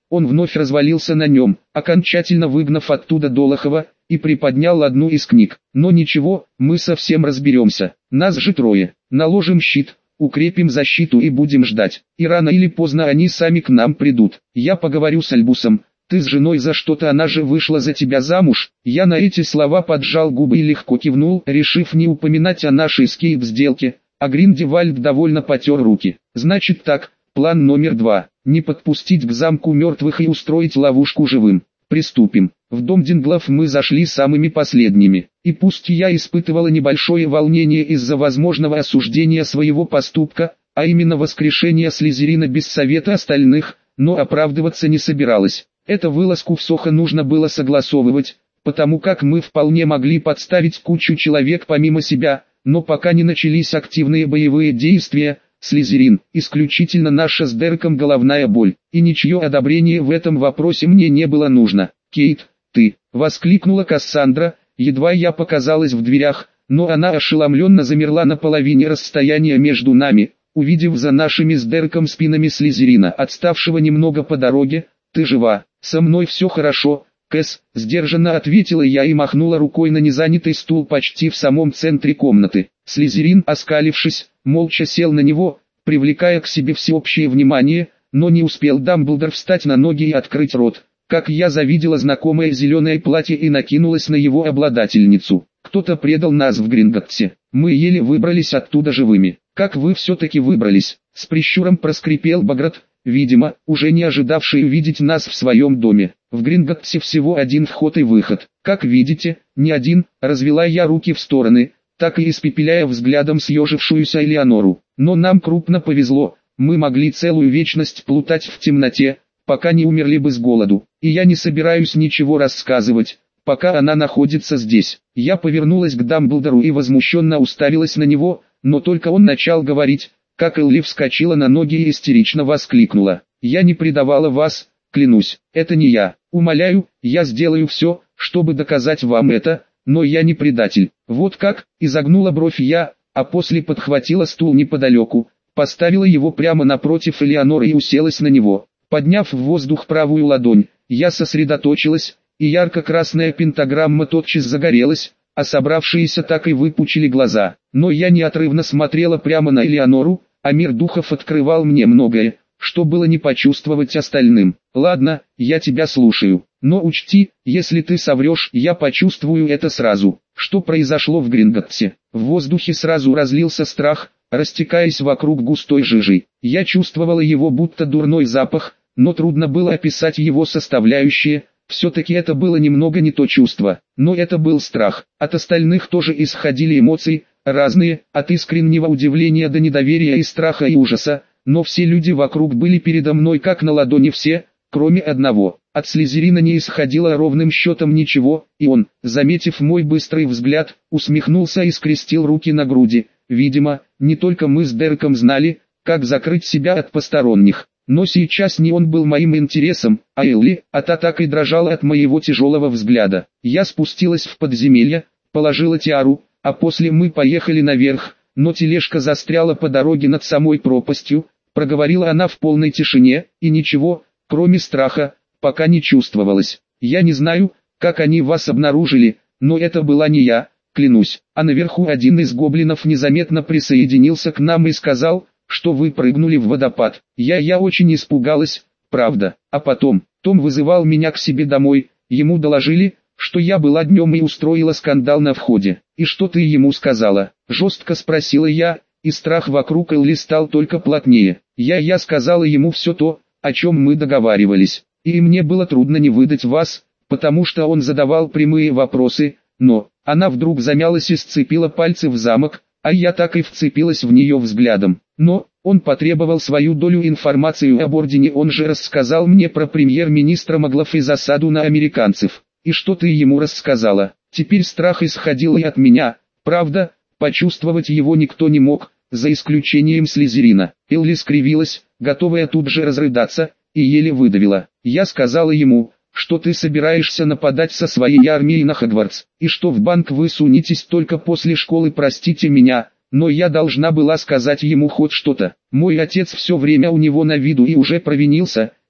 он вновь развалился на нем, окончательно выгнав оттуда Долохова, и приподнял одну из книг. Но ничего, мы совсем разберемся, нас же трое, наложим щит, укрепим защиту и будем ждать, и рано или поздно они сами к нам придут. Я поговорю с Альбусом, ты с женой за что-то, она же вышла за тебя замуж. Я на эти слова поджал губы и легко кивнул, решив не упоминать о нашей скейп-сделке, а Гриндевальд довольно потер руки. Значит так, план номер 2, не подпустить к замку мертвых и устроить ловушку живым. Приступим. В дом Динглов мы зашли самыми последними, и пусть я испытывала небольшое волнение из-за возможного осуждения своего поступка, а именно воскрешения Слизерина без совета остальных, но оправдываться не собиралась. Эту вылазку в Сохо нужно было согласовывать, потому как мы вполне могли подставить кучу человек помимо себя, но пока не начались активные боевые действия, Слизерин – исключительно наша с Дереком головная боль, и ничье одобрение в этом вопросе мне не было нужно. «Кейт, ты!» – воскликнула Кассандра, едва я показалась в дверях, но она ошеломленно замерла на половине расстояния между нами, увидев за нашими с Дереком спинами Слизерина, отставшего немного по дороге. «Ты жива, со мной все хорошо, Кэс», – сдержанно ответила я и махнула рукой на незанятый стул почти в самом центре комнаты. Слизерин, оскалившись, молча сел на него, привлекая к себе всеобщее внимание, но не успел Дамблдор встать на ноги и открыть рот, как я завидела знакомое зеленое платье и накинулась на его обладательницу. «Кто-то предал нас в Гринготтсе, мы еле выбрались оттуда живыми». «Как вы все-таки выбрались?» – с прищуром проскрипел Баграт, видимо, уже не ожидавший увидеть нас в своем доме. «В Гринготтсе всего один вход и выход». «Как видите, не один», – развела я руки в стороны, так и испепеляя взглядом съежившуюся Элеонору. «Но нам крупно повезло, мы могли целую вечность плутать в темноте, пока не умерли бы с голоду, и я не собираюсь ничего рассказывать, пока она находится здесь». Я повернулась к Дамблдору и возмущенно уставилась на него, но только он начал говорить, как Элли вскочила на ноги и истерично воскликнула: «Я не предавала вас, клянусь, это не я. Умоляю, я сделаю все, чтобы доказать вам это, но я не предатель». «Вот как?» – изогнула бровь я, а после подхватила стул неподалеку, поставила его прямо напротив Элеоноры и уселась на него. Подняв в воздух правую ладонь, я сосредоточилась, и ярко-красная пентаграмма тотчас загорелась, а собравшиеся так и выпучили глаза. Но я неотрывно смотрела прямо на Элеонору, а мир духов открывал мне многое, что было не почувствовать остальным. «Ладно, я тебя слушаю, но учти, если ты соврешь, я почувствую это сразу». Что произошло в Гринготтсе? В воздухе сразу разлился страх, растекаясь вокруг густой жижей. Я чувствовала его будто дурной запах, но трудно было описать его составляющие. Все-таки это было немного не то чувство, но это был страх. От остальных тоже исходили эмоции, разные, от искреннего удивления до недоверия и страха и ужаса, но все люди вокруг были передо мной как на ладони, все, кроме одного. От Слизерина не исходило ровным счетом ничего, и он, заметив мой быстрый взгляд, усмехнулся и скрестил руки на груди. Видимо, не только мы с Дереком знали, как закрыть себя от посторонних. Но сейчас не он был моим интересом, а Элли, а та так и дрожала от моего тяжелого взгляда. Я спустилась в подземелье, положила тиару, а после мы поехали наверх, но тележка застряла по дороге над самой пропастью, проговорила она в полной тишине, и ничего, кроме страха, пока не чувствовалось. «Я не знаю, как они вас обнаружили, но это была не я, клянусь». А наверху один из гоблинов незаметно присоединился к нам и сказал, что вы прыгнули в водопад. Я очень испугалась, правда. А потом, Том вызывал меня к себе домой, ему доложили, что я была днем и устроила скандал на входе. «И что ты ему сказала?» – жестко спросила я, и страх вокруг Элли стал только плотнее. Я сказала ему все то, о чем мы договаривались. И мне было трудно не выдать вас, потому что он задавал прямые вопросы, но... Она вдруг замялась и сцепила пальцы в замок, а я так и вцепилась в нее взглядом. Но, он потребовал свою долю информации об Ордене, он же рассказал мне про премьер-министра Маглов и засаду на американцев. И что ты ему рассказала? Теперь страх исходил и от меня, правда, почувствовать его никто не мог, за исключением Слизерина. Элли скривилась, готовая тут же разрыдаться, и еле выдавила. Я сказала ему, что ты собираешься нападать со своей армией на Хогвартс, и что в банк вы сунетесь только после школы, простите меня, но я должна была сказать ему хоть что-то. Мой отец все время у него на виду и уже провинился,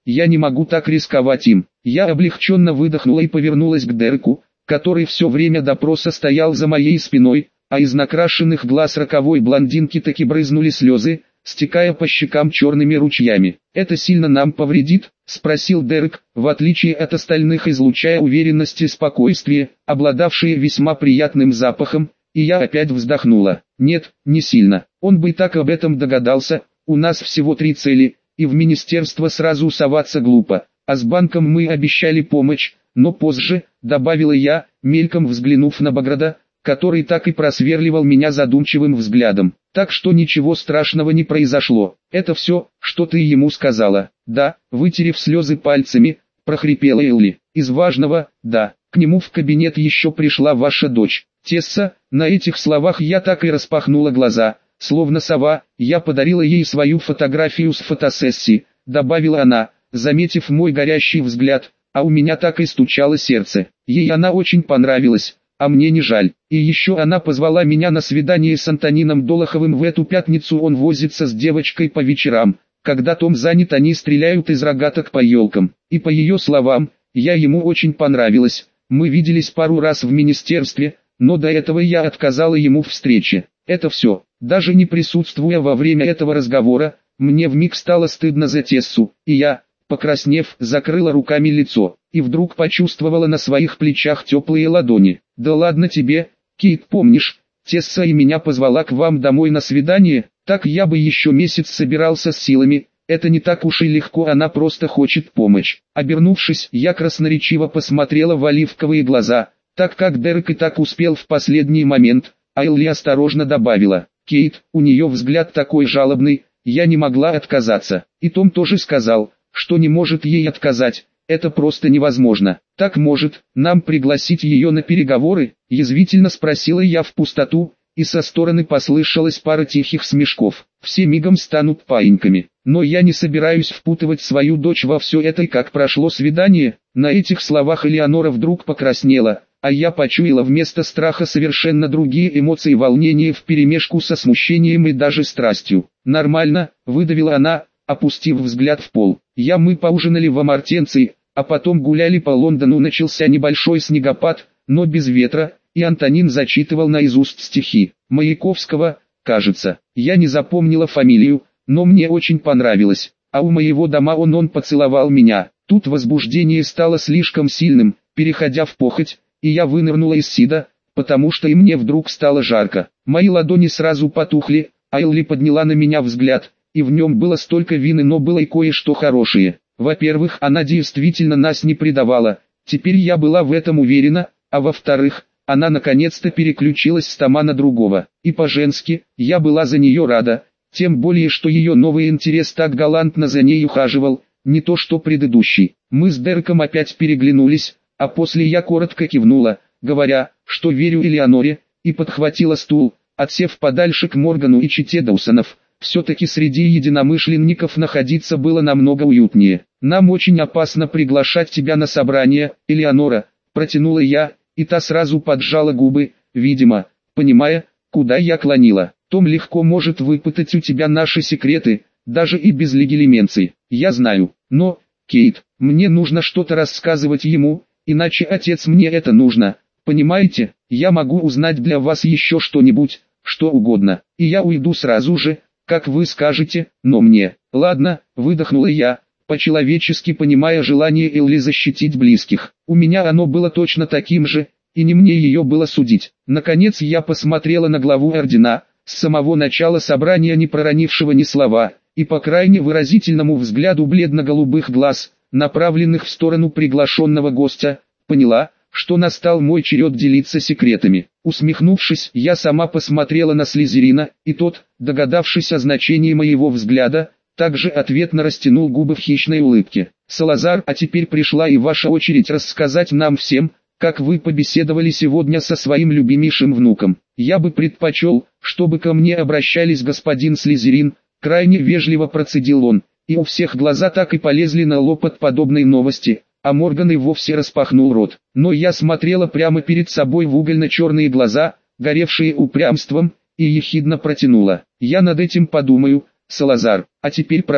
я не могу так рисковать им. Я облегченно выдохнула и повернулась к Дереку, который все время допроса стоял за моей спиной, а из накрашенных глаз роковой блондинки таки брызнули слезы, стекая по щекам черными ручьями. «Это сильно нам повредит?» — спросил Дерек, в отличие от остальных излучая уверенность и спокойствие, обладавшие весьма приятным запахом, и я опять вздохнула. «Нет, не сильно. Он бы и так об этом догадался, у нас всего 3 цели, и в министерство сразу соваться глупо, а с банком мы обещали помощь, но позже», — добавила я, мельком взглянув на Баграта, который так и просверливал меня задумчивым взглядом. «Так что ничего страшного не произошло. Это все, что ты ему сказала?» «Да», — вытерев слезы пальцами, прохрипела Элли. «Из важного, да, к нему в кабинет еще пришла ваша дочь, Тесса». На этих словах я так и распахнула глаза, словно сова. «Я подарила ей свою фотографию с фотосессии», — добавила она, заметив мой горящий взгляд, а у меня так и стучало сердце. Ей она очень понравилась. А мне не жаль. И еще она позвала меня на свидание с Антонином Долоховым в эту пятницу. Он возится с девочкой по вечерам. Когда Том занят, они стреляют из рогаток по елкам. И по ее словам, я ему очень понравилась. Мы виделись пару раз в министерстве, но до этого я отказала ему в встрече. Это все. Даже не присутствуя во время этого разговора, мне вмиг стало стыдно за Тессу, и я, покраснев, закрыла руками лицо, и вдруг почувствовала на своих плечах теплые ладони. «Да ладно тебе, Кейт, помнишь, Тесса и меня позвала к вам домой на свидание? Так я бы еще месяц собирался с силами, это не так уж и легко, она просто хочет помочь». Обернувшись, я красноречиво посмотрела в оливковые глаза, так как Дерек и так успел в последний момент, а Элли осторожно добавила: «Кейт, у нее взгляд такой жалобный, я не могла отказаться». И Том тоже сказал, что не может ей отказать. «Это просто невозможно». «Так может, нам пригласить ее на переговоры?» — язвительно спросила я в пустоту, и со стороны послышалась пара тихих смешков. «Все мигом станут паиньками. Но я не собираюсь впутывать свою дочь во все это». И как прошло свидание? На этих словах Элеонора вдруг покраснела, а я почуяла вместо страха совершенно другие эмоции: волнения вперемешку со смущением и даже страстью. «Нормально», — выдавила она, опустив взгляд в пол. Мы поужинали в Амартенции, а потом гуляли по Лондону. Начался небольшой снегопад, но без ветра, и Антонин зачитывал наизусть стихи Маяковского, кажется. Я не запомнила фамилию, но мне очень понравилось. А у моего дома он поцеловал меня. Тут возбуждение стало слишком сильным, переходя в похоть, и я вынырнула из сида, потому что и мне вдруг стало жарко. Мои ладони сразу потухли, а Элли подняла на меня взгляд, и в нем было столько вины, но было и кое-что хорошее. Во-первых, она действительно нас не предавала, теперь я была в этом уверена, а во-вторых, она наконец-то переключилась с Тома на другого. И по-женски, я была за нее рада, тем более что ее новый интерес так галантно за ней ухаживал, не то что предыдущий. Мы с Дереком опять переглянулись, а после я коротко кивнула, говоря, что верю Элеоноре, и подхватила стул, отсев подальше к Моргану и чете Доусонов. Все-таки среди единомышленников находиться было намного уютнее. «Нам очень опасно приглашать тебя на собрание, Элеонора», — протянула я, и та сразу поджала губы, видимо, понимая, куда я клонила. «Том легко может выпытать у тебя наши секреты, даже и без легилименции. Я знаю, но, Кейт, мне нужно что-то рассказывать ему, иначе отец мне это нужно, понимаете? Я могу узнать для вас еще что-нибудь, что угодно, и я уйду сразу же, как вы скажете, но мне...» «Ладно», — выдохнула я, по-человечески понимая желание Элли защитить близких. У меня оно было точно таким же, и не мне ее было судить. Наконец я посмотрела на главу ордена, с самого начала собрания не проронившего ни слова, и по крайне выразительному взгляду бледно-голубых глаз, направленных в сторону приглашенного гостя, поняла, что настал мой черед делиться секретами. Усмехнувшись, я сама посмотрела на Слизерина, и тот, догадавшись о значении моего взгляда, также ответно растянул губы в хищной улыбке. «Салазар, а теперь пришла и ваша очередь рассказать нам всем, как вы побеседовали сегодня со своим любимейшим внуком. Я бы предпочел, чтобы ко мне обращались господин Слизерин», крайне вежливо процедил он, и у всех глаза так и полезли на лоб от подобной новости, а Морган и вовсе распахнул рот. Но я смотрела прямо перед собой в угольно-черные глаза, горевшие упрямством, и ехидно протянула: «Я над этим подумаю, Салазар, а теперь прошу».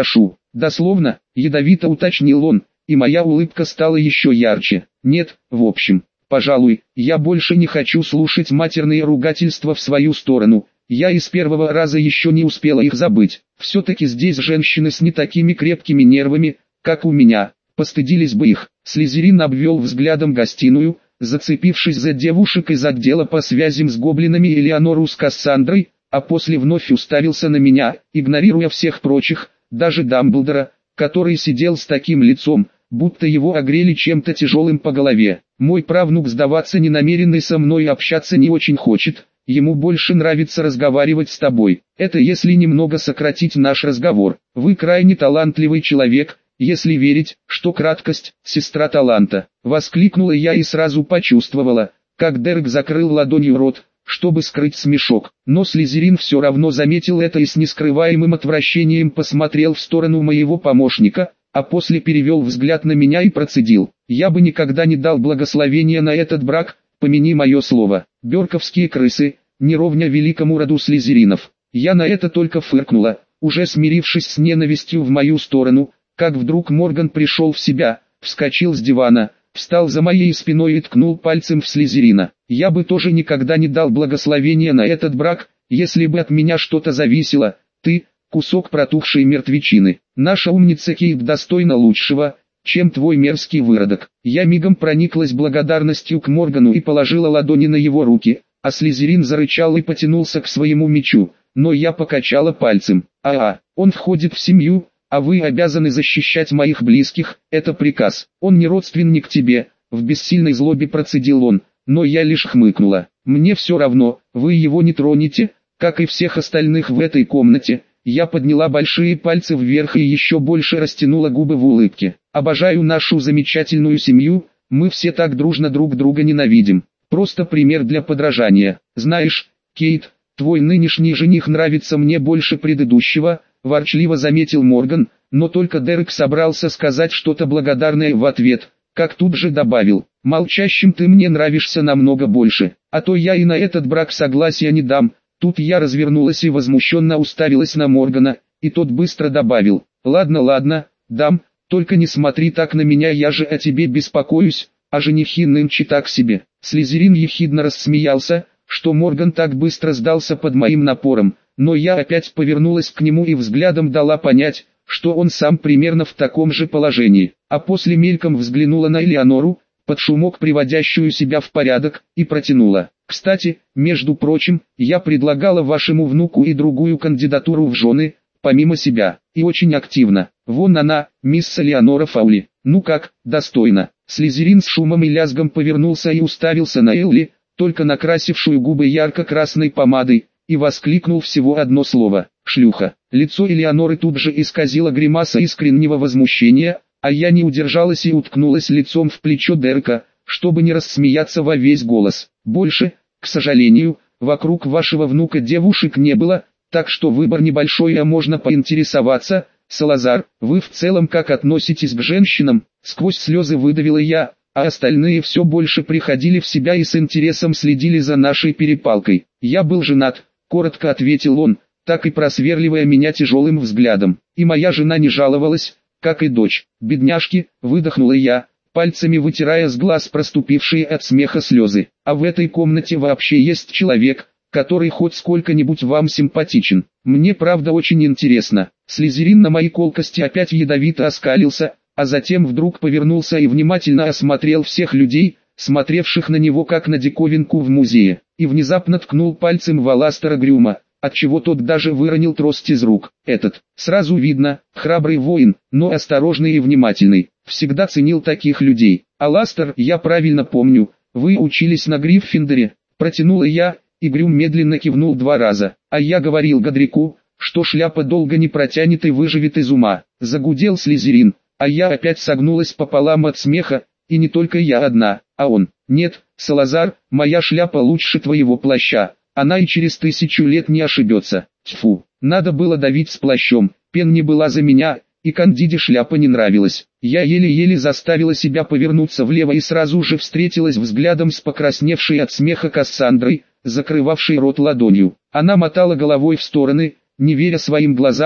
Дословно, ядовито уточнил он, и моя улыбка стала еще ярче. Нет, в общем, пожалуй, я больше не хочу слушать матерные ругательства в свою сторону. Я из первого раза еще не успела их забыть. Все-таки здесь женщины с не такими крепкими нервами, как у меня, постыдились бы их. Слизерин обвел взглядом гостиную, зацепившись за девушек из отдела по связям с гоблинами Элеонору с Кассандрой, а после вновь уставился на меня, игнорируя всех прочих, даже Дамблдора, который сидел с таким лицом, будто его огрели чем-то тяжелым по голове. Мой правнук сдаваться не намеренный со мной общаться не очень хочет. Ему больше нравится разговаривать с тобой. Это если немного сократить наш разговор. Вы крайне талантливый человек, если верить, что краткость – сестра таланта. Воскликнула я и сразу почувствовала, как Дерек закрыл ладонью рот, чтобы скрыть смешок. Но Слизерин все равно заметил это и с нескрываемым отвращением посмотрел в сторону моего помощника, а после перевел взгляд на меня и процедил. Я бы никогда не дал благословения на этот брак, помяни мое слово. Бёрковские крысы, не ровня великому роду слизеринов. Я на это только фыркнула, уже смирившись с ненавистью в мою сторону, как вдруг Морган пришел в себя, вскочил с дивана, встал за моей спиной и ткнул пальцем в Слизерина. Я бы тоже никогда не дал благословения на этот брак, если бы от меня что-то зависело. Ты, кусок протухшей мертвечины. Наша умница Кейт достойна лучшего, чем твой мерзкий выродок. Я мигом прониклась благодарностью к Моргану и положила ладони на его руки, а Слизерин зарычал и потянулся к своему мечу, но я покачала пальцем. Он входит в семью, а вы обязаны защищать моих близких, это приказ. Он не родственник тебе, в бессильной злобе процедил он, но я лишь хмыкнула. Мне все равно, вы его не тронете, как и всех остальных в этой комнате. Я подняла большие пальцы вверх и еще больше растянула губы в улыбке. Обожаю нашу замечательную семью, мы все так дружно друг друга ненавидим. Просто пример для подражания. Знаешь, Кейт, твой нынешний жених нравится мне больше предыдущего, ворчливо заметил Морган, но только Дерек собрался сказать что-то благодарное в ответ, как тут же добавил, молчащим ты мне нравишься намного больше, а то я и на этот брак согласия не дам. Тут я развернулась и возмущенно уставилась на Моргана, и тот быстро добавил, ладно, дам, только не смотри так на меня, я же о тебе беспокоюсь, а женихи нынче так себе. Слизерин ехидно рассмеялся, что Морган так быстро сдался под моим напором, но я опять повернулась к нему и взглядом дала понять, что он сам примерно в таком же положении, а после мельком взглянула на Элеонору, под шумок приводящую себя в порядок, и протянула. Кстати, между прочим, я предлагала вашему внуку и другую кандидатуру в жены, помимо себя, и очень активно. Вон она, мисс Элеонора Фаули. Ну как, достойно. Слизерин с шумом и лязгом повернулся и уставился на Элли, только накрасившую губы ярко-красной помадой, и воскликнул всего одно слово – шлюха. Лицо Элеоноры тут же исказило гримаса искреннего возмущения, а я не удержалась и уткнулась лицом в плечо Дерека, чтобы не рассмеяться во весь голос. Больше, к сожалению, вокруг вашего внука девушек не было, так что выбор небольшой, а можно поинтересоваться. Салазар, вы в целом как относитесь к женщинам? Сквозь слезы выдавила я, а остальные все больше приходили в себя и с интересом следили за нашей перепалкой. Я был женат, коротко ответил он, так и просверливая меня тяжелым взглядом. И моя жена не жаловалась, как и дочь. Бедняжки, выдохнула я, пальцами вытирая с глаз проступившие от смеха слезы. А в этой комнате вообще есть человек, который хоть сколько-нибудь вам симпатичен. Мне правда очень интересно. Слизерин на мои колкости опять ядовито оскалился, а затем вдруг повернулся и внимательно осмотрел всех людей, смотревших на него как на диковинку в музее, и внезапно ткнул пальцем в Аластера Грюма, отчего тот даже выронил трость из рук. Этот, сразу видно, храбрый воин, но осторожный и внимательный, всегда ценил таких людей. Аластер, я правильно помню, вы учились на Гриффиндоре, протянула я, и Грюм медленно кивнул 2 раза. А я говорил Годрику, что шляпа долго не протянет и выживет из ума. Загудел Слизерин, а я опять согнулась пополам от смеха, и не только я одна, а он. Нет, Салазар, моя шляпа лучше твоего плаща, она и через 1000 лет не ошибется. Тьфу, надо было давить с плащом, Пен не была за меня, и Кандиде шляпа не нравилась. Я еле-еле заставила себя повернуться влево и сразу же встретилась взглядом с покрасневшей от смеха Кассандрой, закрывавшей рот ладонью. Она мотала головой в стороны, не веря своим глазам,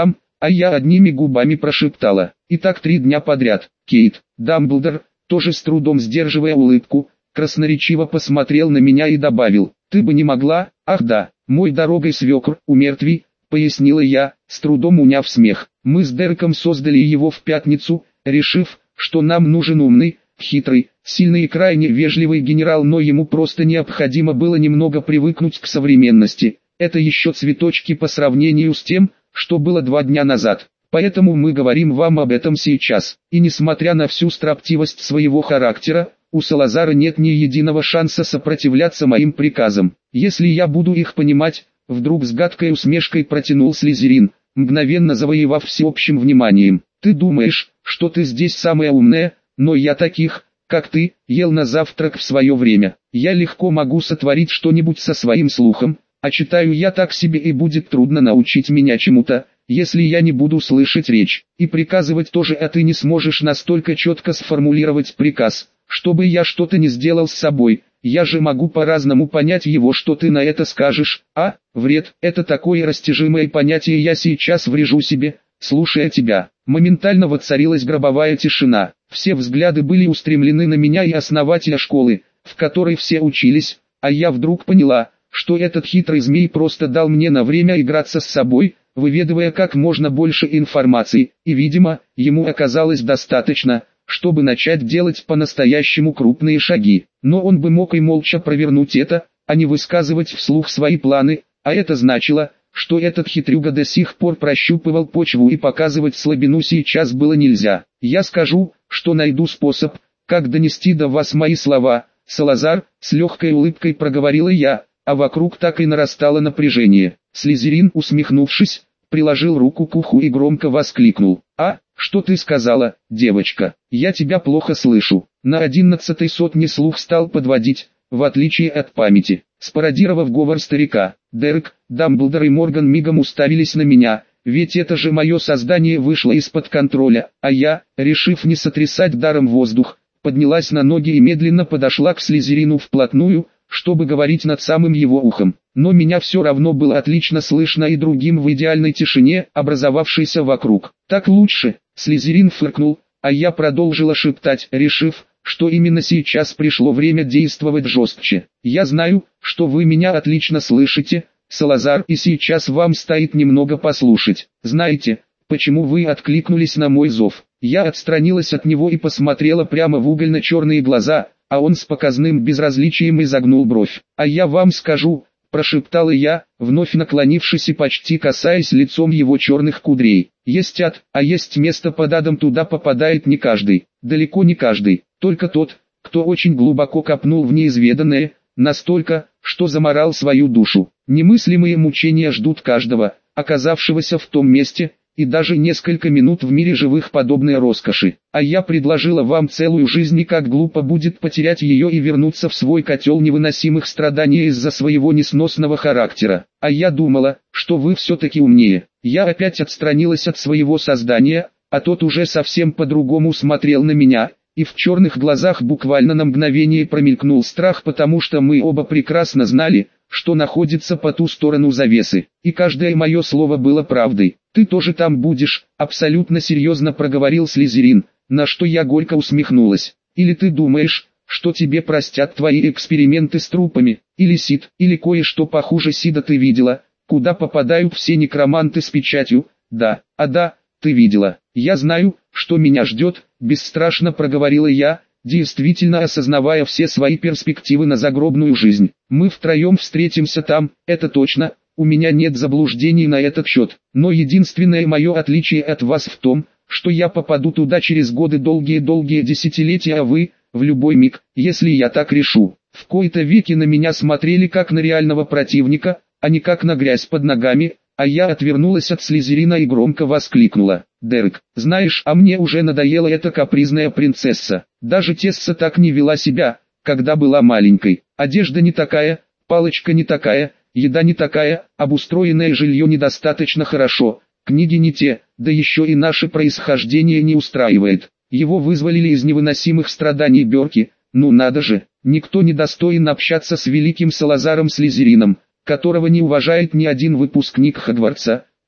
А я одними губами прошептала. И так 3 дня подряд. Кейт, Дамблдор, тоже с трудом сдерживая улыбку, красноречиво посмотрел на меня и добавил: «Ты бы не могла?» «Ах да, мой дорогой свекр, умертвий», пояснила я, с трудом уняв смех. «Мы с Дереком создали его в пятницу, решив, что нам нужен умный, хитрый, сильный и крайне вежливый генерал, но ему просто необходимо было немного привыкнуть к современности. Это еще цветочки по сравнению с тем, что было 2 дня назад. Поэтому мы говорим вам об этом сейчас». И несмотря на всю строптивость своего характера, у Салазара нет ни единого шанса сопротивляться моим приказам. «Если я буду их понимать», вдруг с гадкой усмешкой протянул Слизерин, мгновенно завоевав всеобщим вниманием. «Ты думаешь, что ты здесь самая умная, но я таких, как ты, ел на завтрак в свое время. Я легко могу сотворить что-нибудь со своим слухом, а читаю я так себе, и будет трудно научить меня чему-то, если я не буду слышать речь. И приказывать тоже, а ты не сможешь настолько четко сформулировать приказ, чтобы я что-то не сделал с собой. Я же могу по-разному понять его, что ты на это скажешь. А, вред, это такое растяжимое понятие, я сейчас врежу себе, слушая тебя». Моментально воцарилась гробовая тишина. Все взгляды были устремлены на меня и основателя школы, в которой все учились, а я вдруг поняла, что этот хитрый змей просто дал мне на время играться с собой, выведывая как можно больше информации, и, видимо, ему оказалось достаточно, чтобы начать делать по-настоящему крупные шаги. Но он бы мог и молча провернуть это, а не высказывать вслух свои планы, а это значило, что этот хитрюга до сих пор прощупывал почву, и показывать слабину сейчас было нельзя. «Я скажу, что найду способ, как донести до вас мои слова, Салазар», с легкой улыбкой проговорила я, а вокруг так и нарастало напряжение. Слизерин, усмехнувшись, приложил руку к уху и громко воскликнул: «А, что ты сказала, девочка? Я тебя плохо слышу». На 11-й сотне слух стал подводить, в отличие от памяти. Спародировав говор старика, Дерек, Дамблдор и Морган мигом уставились на меня, ведь это же мое создание вышло из-под контроля, а я, решив не сотрясать даром воздух, поднялась на ноги и медленно подошла к Слизерину вплотную, чтобы говорить над самым его ухом. Но меня все равно было отлично слышно и другим в идеальной тишине, образовавшейся вокруг. «Так лучше», — Слизерин фыркнул, а я продолжила шептать, решив, что именно сейчас пришло время действовать жестче. «Я знаю, что вы меня отлично слышите, Салазар, и сейчас вам стоит немного послушать. Знаете, почему вы откликнулись на мой зов?» Я отстранилась от него и посмотрела прямо в угольно-черные глаза, а он с показным безразличием изогнул бровь. «А я вам скажу», — прошептала я, вновь наклонившись и почти касаясь лицом его черных кудрей. «Есть ад, а есть место под адом, туда попадает не каждый, далеко не каждый, только тот, кто очень глубоко копнул в неизведанное, настолько, что заморал свою душу. Немыслимые мучения ждут каждого, оказавшегося в том месте, и даже несколько минут в мире живых подобной роскоши. А я предложила вам целую жизнь, и как глупо будет потерять ее и вернуться в свой котел невыносимых страданий из-за своего несносного характера. А я думала, что вы все-таки умнее». Я опять отстранилась от своего создания, а тот уже совсем по-другому смотрел на меня, и в черных глазах буквально на мгновение промелькнул страх, потому что мы оба прекрасно знали, что находится по ту сторону завесы, и каждое мое слово было правдой. «Ты тоже там будешь», — абсолютно серьезно проговорил Слизерин, на что я горько усмехнулась. «Или ты думаешь, что тебе простят твои эксперименты с трупами, или Сид, или кое-что похуже Сида ты видела, куда попадают все некроманты с печатью?» «Да, да, ты видела. Я знаю, что меня ждет», — бесстрашно проговорила я, действительно осознавая все свои перспективы на загробную жизнь. «Мы втроем встретимся там, это точно, у меня нет заблуждений на этот счет, но единственное мое отличие от вас в том, что я попаду туда через годы, долгие-долгие десятилетия, а вы, в любой миг, если я так решу». В кои-то веки на меня смотрели как на реального противника, а не как на грязь под ногами, а я отвернулась от Слизерина и громко воскликнула: «Дерек, знаешь, а мне уже надоела эта капризная принцесса. Даже Тесса так не вела себя, когда была маленькой. Одежда не такая, палочка не такая, еда не такая, обустроенное жилье недостаточно хорошо, книги не те, да еще и наше происхождение не устраивает». Его вызволили из невыносимых страданий Бёрки. Ну надо же, никто не достоин общаться с великим Салазаром Слизерином, которого не уважает ни один выпускник Хогвартса,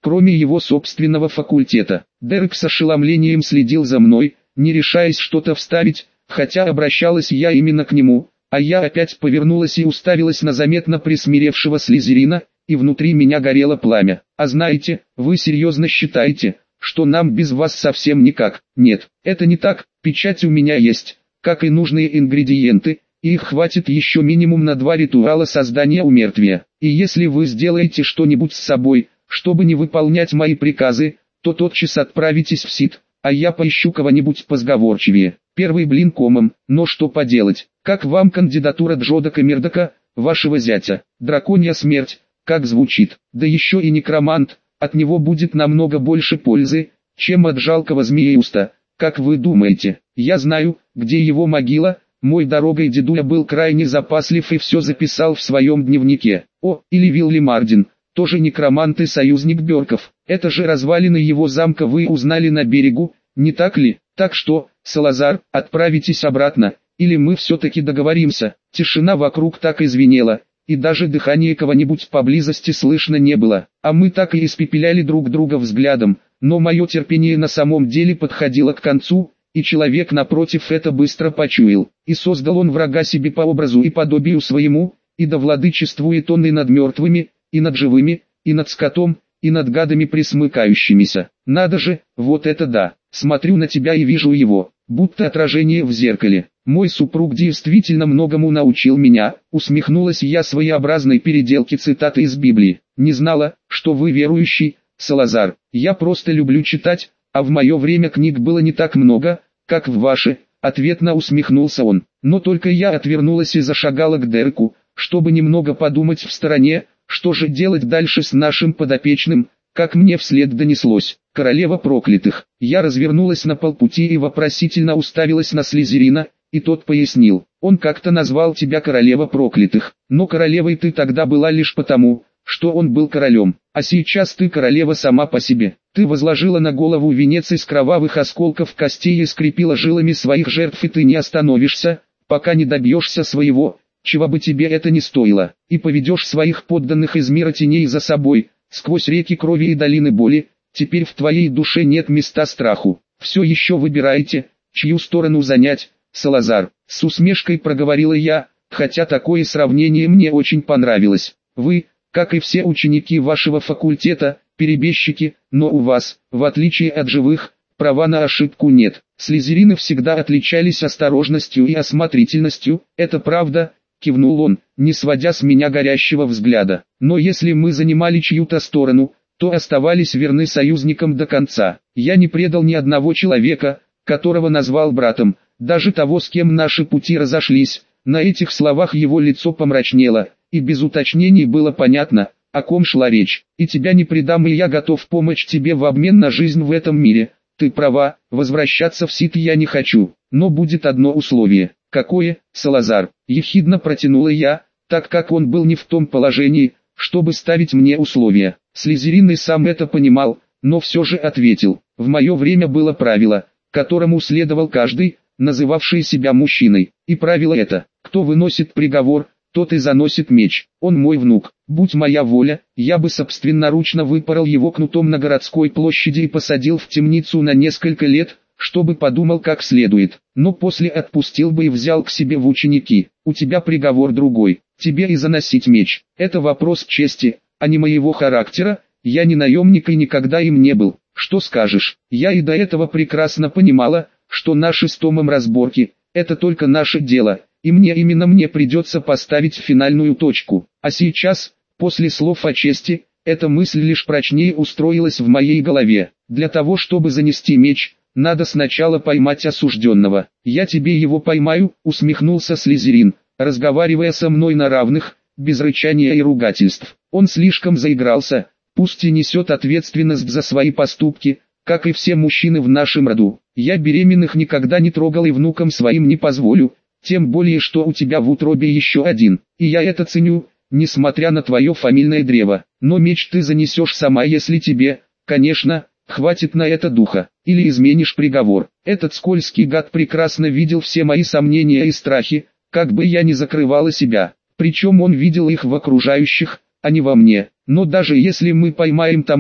кроме его собственного факультета. Дерек с ошеломлением следил за мной, не решаясь что-то вставить, хотя обращалась я именно к нему, а я опять повернулась и уставилась на заметно присмиревшего Слизерина, и внутри меня горело пламя. А знаете, вы серьезно считаете, что нам без вас совсем никак? Нет, это не так, печать у меня есть, как и нужные ингредиенты, и их хватит еще минимум на 2 ритуала создания умертвия. И если вы сделаете что-нибудь с собой, чтобы не выполнять мои приказы, то тотчас отправитесь в Сид, а я поищу кого-нибудь позговорчивее. Первый блин комом, но что поделать, как вам кандидатура Джодака Мирдока, вашего зятя? Драконья смерть, как звучит, да еще и некромант, от него будет намного больше пользы, чем от жалкого змееуста, как вы думаете? Я знаю, где его могила, мой дорогой дедуля был крайне запаслив и все записал в своем дневнике. О, или Вилли Мардин, тоже некромант и союзник Бёрков, это же развалины его замка вы узнали на берегу, не так ли? Так что, Салазар, отправитесь обратно, или мы все-таки договоримся. Тишина вокруг так и звенела, и даже дыхание кого-нибудь поблизости слышно не было, а мы так и испепеляли друг друга взглядом, но мое терпение на самом деле подходило к концу, и человек напротив это быстро почуял, и создал он врага себе по образу и подобию своему, и да владычествует он и над мертвыми, и над живыми, и над скотом, и над гадами пресмыкающимися. Надо же, вот это да, смотрю на тебя и вижу его, будто отражение в зеркале. Мой супруг действительно многому научил меня, усмехнулась я своеобразной переделке цитаты из Библии. Не знала, что вы верующий, Салазар, я просто люблю читать, а в мое время книг было не так много, как в ваше, ответно усмехнулся он. Но только я отвернулась и зашагала к Дереку, чтобы немного подумать в стороне, что же делать дальше с нашим подопечным, как мне вслед донеслось. Королева проклятых. Я развернулась на полпути и вопросительно уставилась на Слизерина, и тот пояснил. Он как-то назвал тебя королева проклятых, но королевой ты тогда была лишь потому, что он был королем, а сейчас ты королева сама по себе. Ты возложила на голову венец из кровавых осколков костей и скрепила жилами своих жертв, и ты не остановишься, пока не добьешься своего, чего бы тебе это ни стоило, и поведешь своих подданных из мира теней за собой, сквозь реки крови и долины боли. Теперь в твоей душе нет места страху. Все еще выбираете, чью сторону занять, Салазар. С усмешкой проговорила я, хотя такое сравнение мне очень понравилось. Вы, как и все ученики вашего факультета, перебежчики, но у вас, в отличие от живых, права на ошибку нет. Слизерины всегда отличались осторожностью и осмотрительностью, это правда, кивнул он, не сводя с меня горящего взгляда. Но если мы занимали чью-то сторону, то оставались верны союзникам до конца. Я не предал ни одного человека, которого назвал братом, даже того, с кем наши пути разошлись. На этих словах его лицо помрачнело, и без уточнений было понятно, о ком шла речь. И тебя не предам, и я готов помочь тебе в обмен на жизнь в этом мире. Ты права, возвращаться в Сид я не хочу, но будет одно условие. Какое, Салазар? Ехидно протянула я, так как он был не в том положении, чтобы ставить мне условия. Слизерин и сам это понимал, но все же ответил. В мое время было правило, которому следовал каждый, называвший себя мужчиной. И правило это: кто выносит приговор, тот и заносит меч. Он мой внук. Будь моя воля, я бы собственноручно выпорол его кнутом на городской площади и посадил в темницу на несколько лет, чтобы подумал как следует. Но после отпустил бы и взял к себе в ученики. У тебя приговор другой. Тебе и заносить меч. Это вопрос чести, а не моего характера. Я не наемник и никогда им не был. Что скажешь? Я и до этого прекрасно понимала, что наши с Томом разборки – это только наше дело, и мне придется поставить финальную точку. А сейчас, после слов о чести, эта мысль лишь прочнее устроилась в моей голове. Для того, чтобы занести меч, надо сначала поймать осужденного. Я тебе его поймаю, усмехнулся Слизерин, разговаривая со мной на равных, без рычания и ругательств. Он слишком заигрался, пусть и несет ответственность за свои поступки, как и все мужчины в нашем роду. Я беременных никогда не трогал и внукам своим не позволю, тем более что у тебя в утробе еще один, и я это ценю, несмотря на твое фамильное древо. Но меч ты занесешь сама, если тебе, конечно, хватит на это духа, или изменишь приговор. Этот скользкий гад прекрасно видел все мои сомнения и страхи, как бы я ни закрывала себя, причем он видел их в окружающих, а не во мне. Но даже если мы поймаем Тома,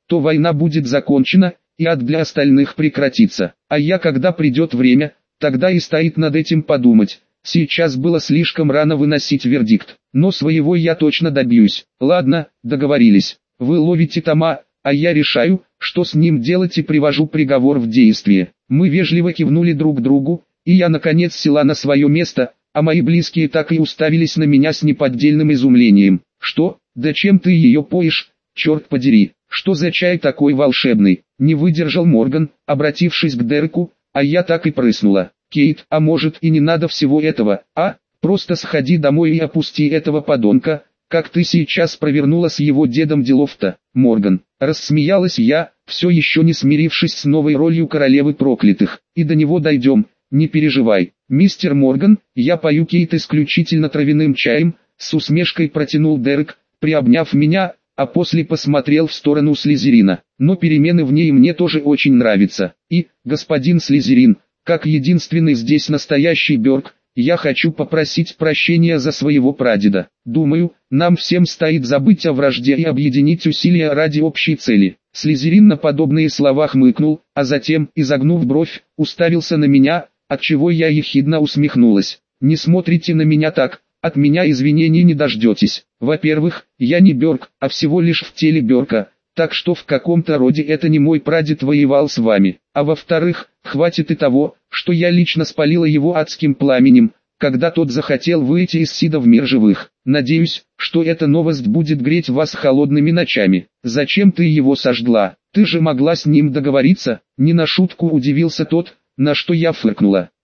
то война будет закончена, и ад для остальных прекратится. А я, когда придет время, тогда и стоит над этим подумать. Сейчас было слишком рано выносить вердикт, но своего я точно добьюсь. Ладно, договорились. Вы ловите Тома, а я решаю, что с ним делать, и привожу приговор в действие. Мы вежливо кивнули друг другу, и я наконец села на свое место, а мои близкие так и уставились на меня с неподдельным изумлением. Что? Да чем ты ее поишь? Черт подери, что за чай такой волшебный? Не выдержал Морган, обратившись к Дереку, а я так и прыснула. Кейт, а может и не надо всего этого, а? Просто сходи домой и опусти этого подонка, как ты сейчас провернула с его дедом делов-то, Морган. Рассмеялась я, все еще не смирившись с новой ролью королевы проклятых. И до него дойдем, не переживай. Мистер Морган, я пою Кейт исключительно травяным чаем, с усмешкой протянул Дерек, приобняв меня, а после посмотрел в сторону Слизерина. Но перемены в ней мне тоже очень нравятся. И, господин Слизерин, как единственный здесь настоящий Бёрк, я хочу попросить прощения за своего прадеда. Думаю, нам всем стоит забыть о вражде и объединить усилия ради общей цели. Слизерин на подобные слова хмыкнул, а затем, изогнув бровь, уставился на меня, отчего я ехидно усмехнулась. Не смотрите на меня так, от меня извинений не дождетесь. Во-первых, я не Бёрк, а всего лишь в теле Бёрка, так что в каком-то роде это не мой прадед воевал с вами. А во-вторых, хватит и того, что я лично спалила его адским пламенем, когда тот захотел выйти из Сида в мир живых. Надеюсь, что эта новость будет греть вас холодными ночами. Зачем ты его сожгла? Ты же могла с ним договориться? Не на шутку удивился тот, на что я фыркнула.